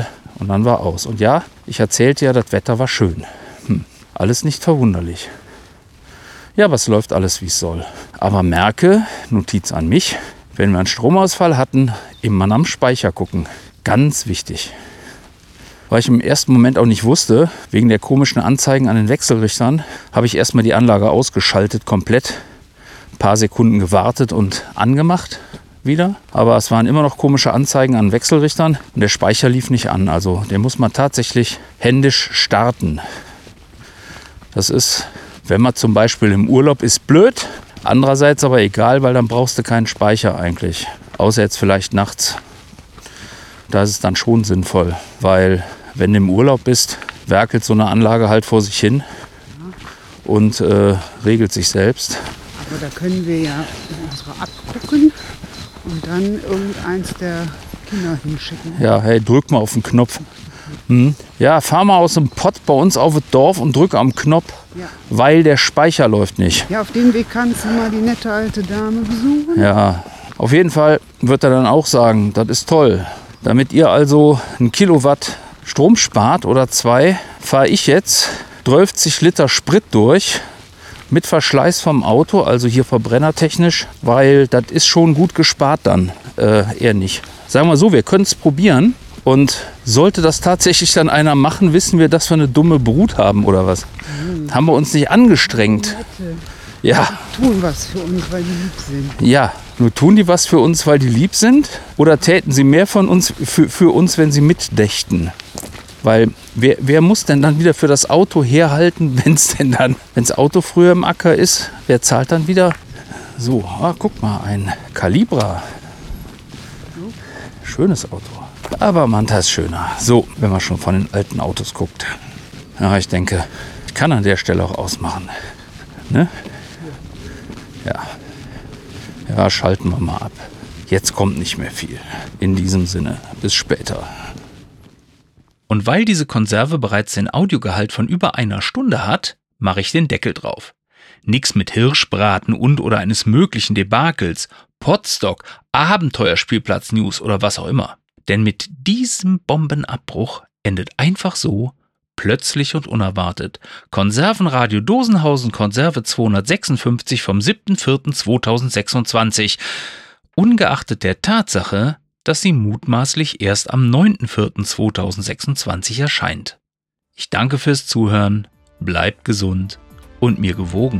Und dann war aus. Und ja, ich erzählte ja, das Wetter war schön. Hm. Alles nicht verwunderlich. Ja, aber es läuft alles, wie es soll. Aber merke, Notiz an mich, wenn wir einen Stromausfall hatten, immer am Speicher gucken. Ganz wichtig. Weil ich im ersten Moment auch nicht wusste, wegen der komischen Anzeigen an den Wechselrichtern, habe ich erstmal die Anlage ausgeschaltet, komplett. Ein paar Sekunden gewartet und angemacht wieder. Aber es waren immer noch komische Anzeigen an Wechselrichtern und der Speicher lief nicht an. Also den muss man tatsächlich händisch starten. Das ist, wenn man zum Beispiel im Urlaub ist, blöd. Andererseits aber egal, weil dann brauchst du keinen Speicher eigentlich. Außer jetzt vielleicht nachts. Da ist es dann schon sinnvoll, weil wenn du im Urlaub bist, werkelt so eine Anlage halt vor sich hin und äh, regelt sich selbst. Aber da können wir ja unsere abgucken und dann irgendeins der Kinder hinschicken. Ja, hey, drück mal auf den Knopf. Hm. Ja, fahr mal aus dem Pott bei uns auf das Dorf und drück am Knopf, ja. Weil der Speicher läuft nicht. Ja, auf dem Weg kannst du mal die nette alte Dame besuchen. Ja, auf jeden Fall wird er dann auch sagen, das ist toll. Damit ihr also ein Kilowatt Strom spart oder zwei, fahre ich jetzt zwölfzig Liter Sprit durch mit Verschleiß vom Auto, also hier verbrennertechnisch, weil das ist schon gut gespart dann, äh, eher nicht. Sagen wir so, wir können es probieren und sollte das tatsächlich dann einer machen, wissen wir, dass wir eine dumme Brut haben oder was. Mhm. Haben wir uns nicht angestrengt. Ja. Tun was für uns, weil die lieb sind. Ja, nur tun die was für uns, weil die lieb sind? Oder täten sie mehr von uns für, für uns, wenn sie mitdächten? Weil wer, wer muss denn dann wieder für das Auto herhalten, wenn es denn dann, wenn das Auto früher im Acker ist? Wer zahlt dann wieder? So, ah, guck mal, ein Calibra. Schönes Auto. Aber Manta ist schöner. So, wenn man schon von den alten Autos guckt. Ja, ich denke, ich kann an der Stelle auch ausmachen. Ne? Ja. Ja, schalten wir mal ab. Jetzt kommt nicht mehr viel. In diesem Sinne, bis später. Und weil diese Konserve bereits den Audiogehalt von über einer Stunde hat, mache ich den Deckel drauf. Nix mit Hirschbraten und oder eines möglichen Debakels, Potstock, Abenteuerspielplatz-News oder was auch immer. Denn mit diesem Bombenabbruch endet einfach so, plötzlich und unerwartet, Konservenradio Dosenhausen Konserve zweihundertsechsundfünfzig vom siebter vierter zweitausendsechsundzwanzig, ungeachtet der Tatsache, dass sie mutmaßlich erst am neunter vierter zweitausendsechsundzwanzig erscheint. Ich danke fürs Zuhören, bleibt gesund und mir gewogen.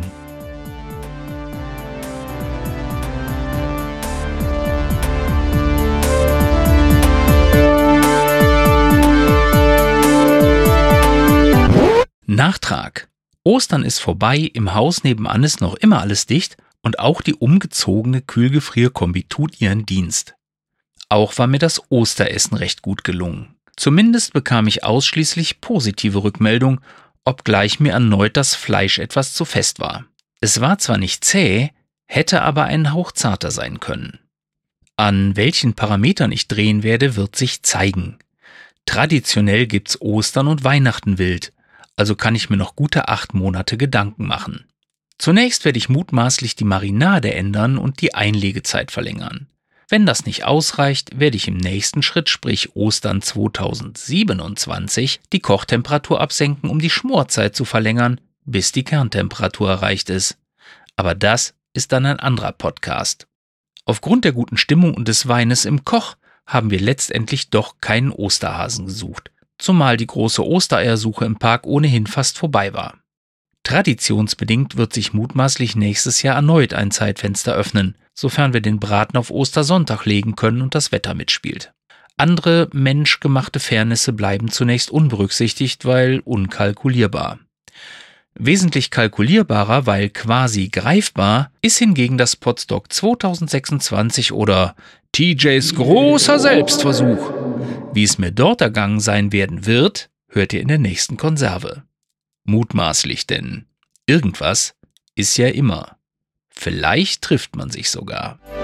Nachtrag. Ostern ist vorbei, im Haus nebenan ist noch immer alles dicht und auch die umgezogene Kühlgefrierkombi tut ihren Dienst. Auch war mir das Osteressen recht gut gelungen. Zumindest bekam ich ausschließlich positive Rückmeldung, obgleich mir erneut das Fleisch etwas zu fest war. Es war zwar nicht zäh, hätte aber ein Hauch zarter sein können. An welchen Parametern ich drehen werde, wird sich zeigen. Traditionell gibt's Ostern und Weihnachten wild, also kann ich mir noch gute acht Monate Gedanken machen. Zunächst werde ich mutmaßlich die Marinade ändern und die Einlegezeit verlängern. Wenn das nicht ausreicht, werde ich im nächsten Schritt, sprich Ostern zweitausendsiebenundzwanzig, die Kochtemperatur absenken, um die Schmorzeit zu verlängern, bis die Kerntemperatur erreicht ist. Aber das ist dann ein anderer Podcast. Aufgrund der guten Stimmung und des Weines im Koch haben wir letztendlich doch keinen Osterhasen gesucht, zumal die große Ostereiersuche im Park ohnehin fast vorbei war. Traditionsbedingt wird sich mutmaßlich nächstes Jahr erneut ein Zeitfenster öffnen, sofern wir den Braten auf Ostersonntag legen können und das Wetter mitspielt. Andere menschgemachte Fairnisse bleiben zunächst unberücksichtigt, weil unkalkulierbar. Wesentlich kalkulierbarer, weil quasi greifbar, ist hingegen das Potstock zweitausendsechsundzwanzig oder T Js großer Selbstversuch. Wie es mir dort ergangen sein werden wird, hört ihr in der nächsten Konserve. Mutmaßlich, denn irgendwas ist ja immer. Vielleicht trifft man sich sogar.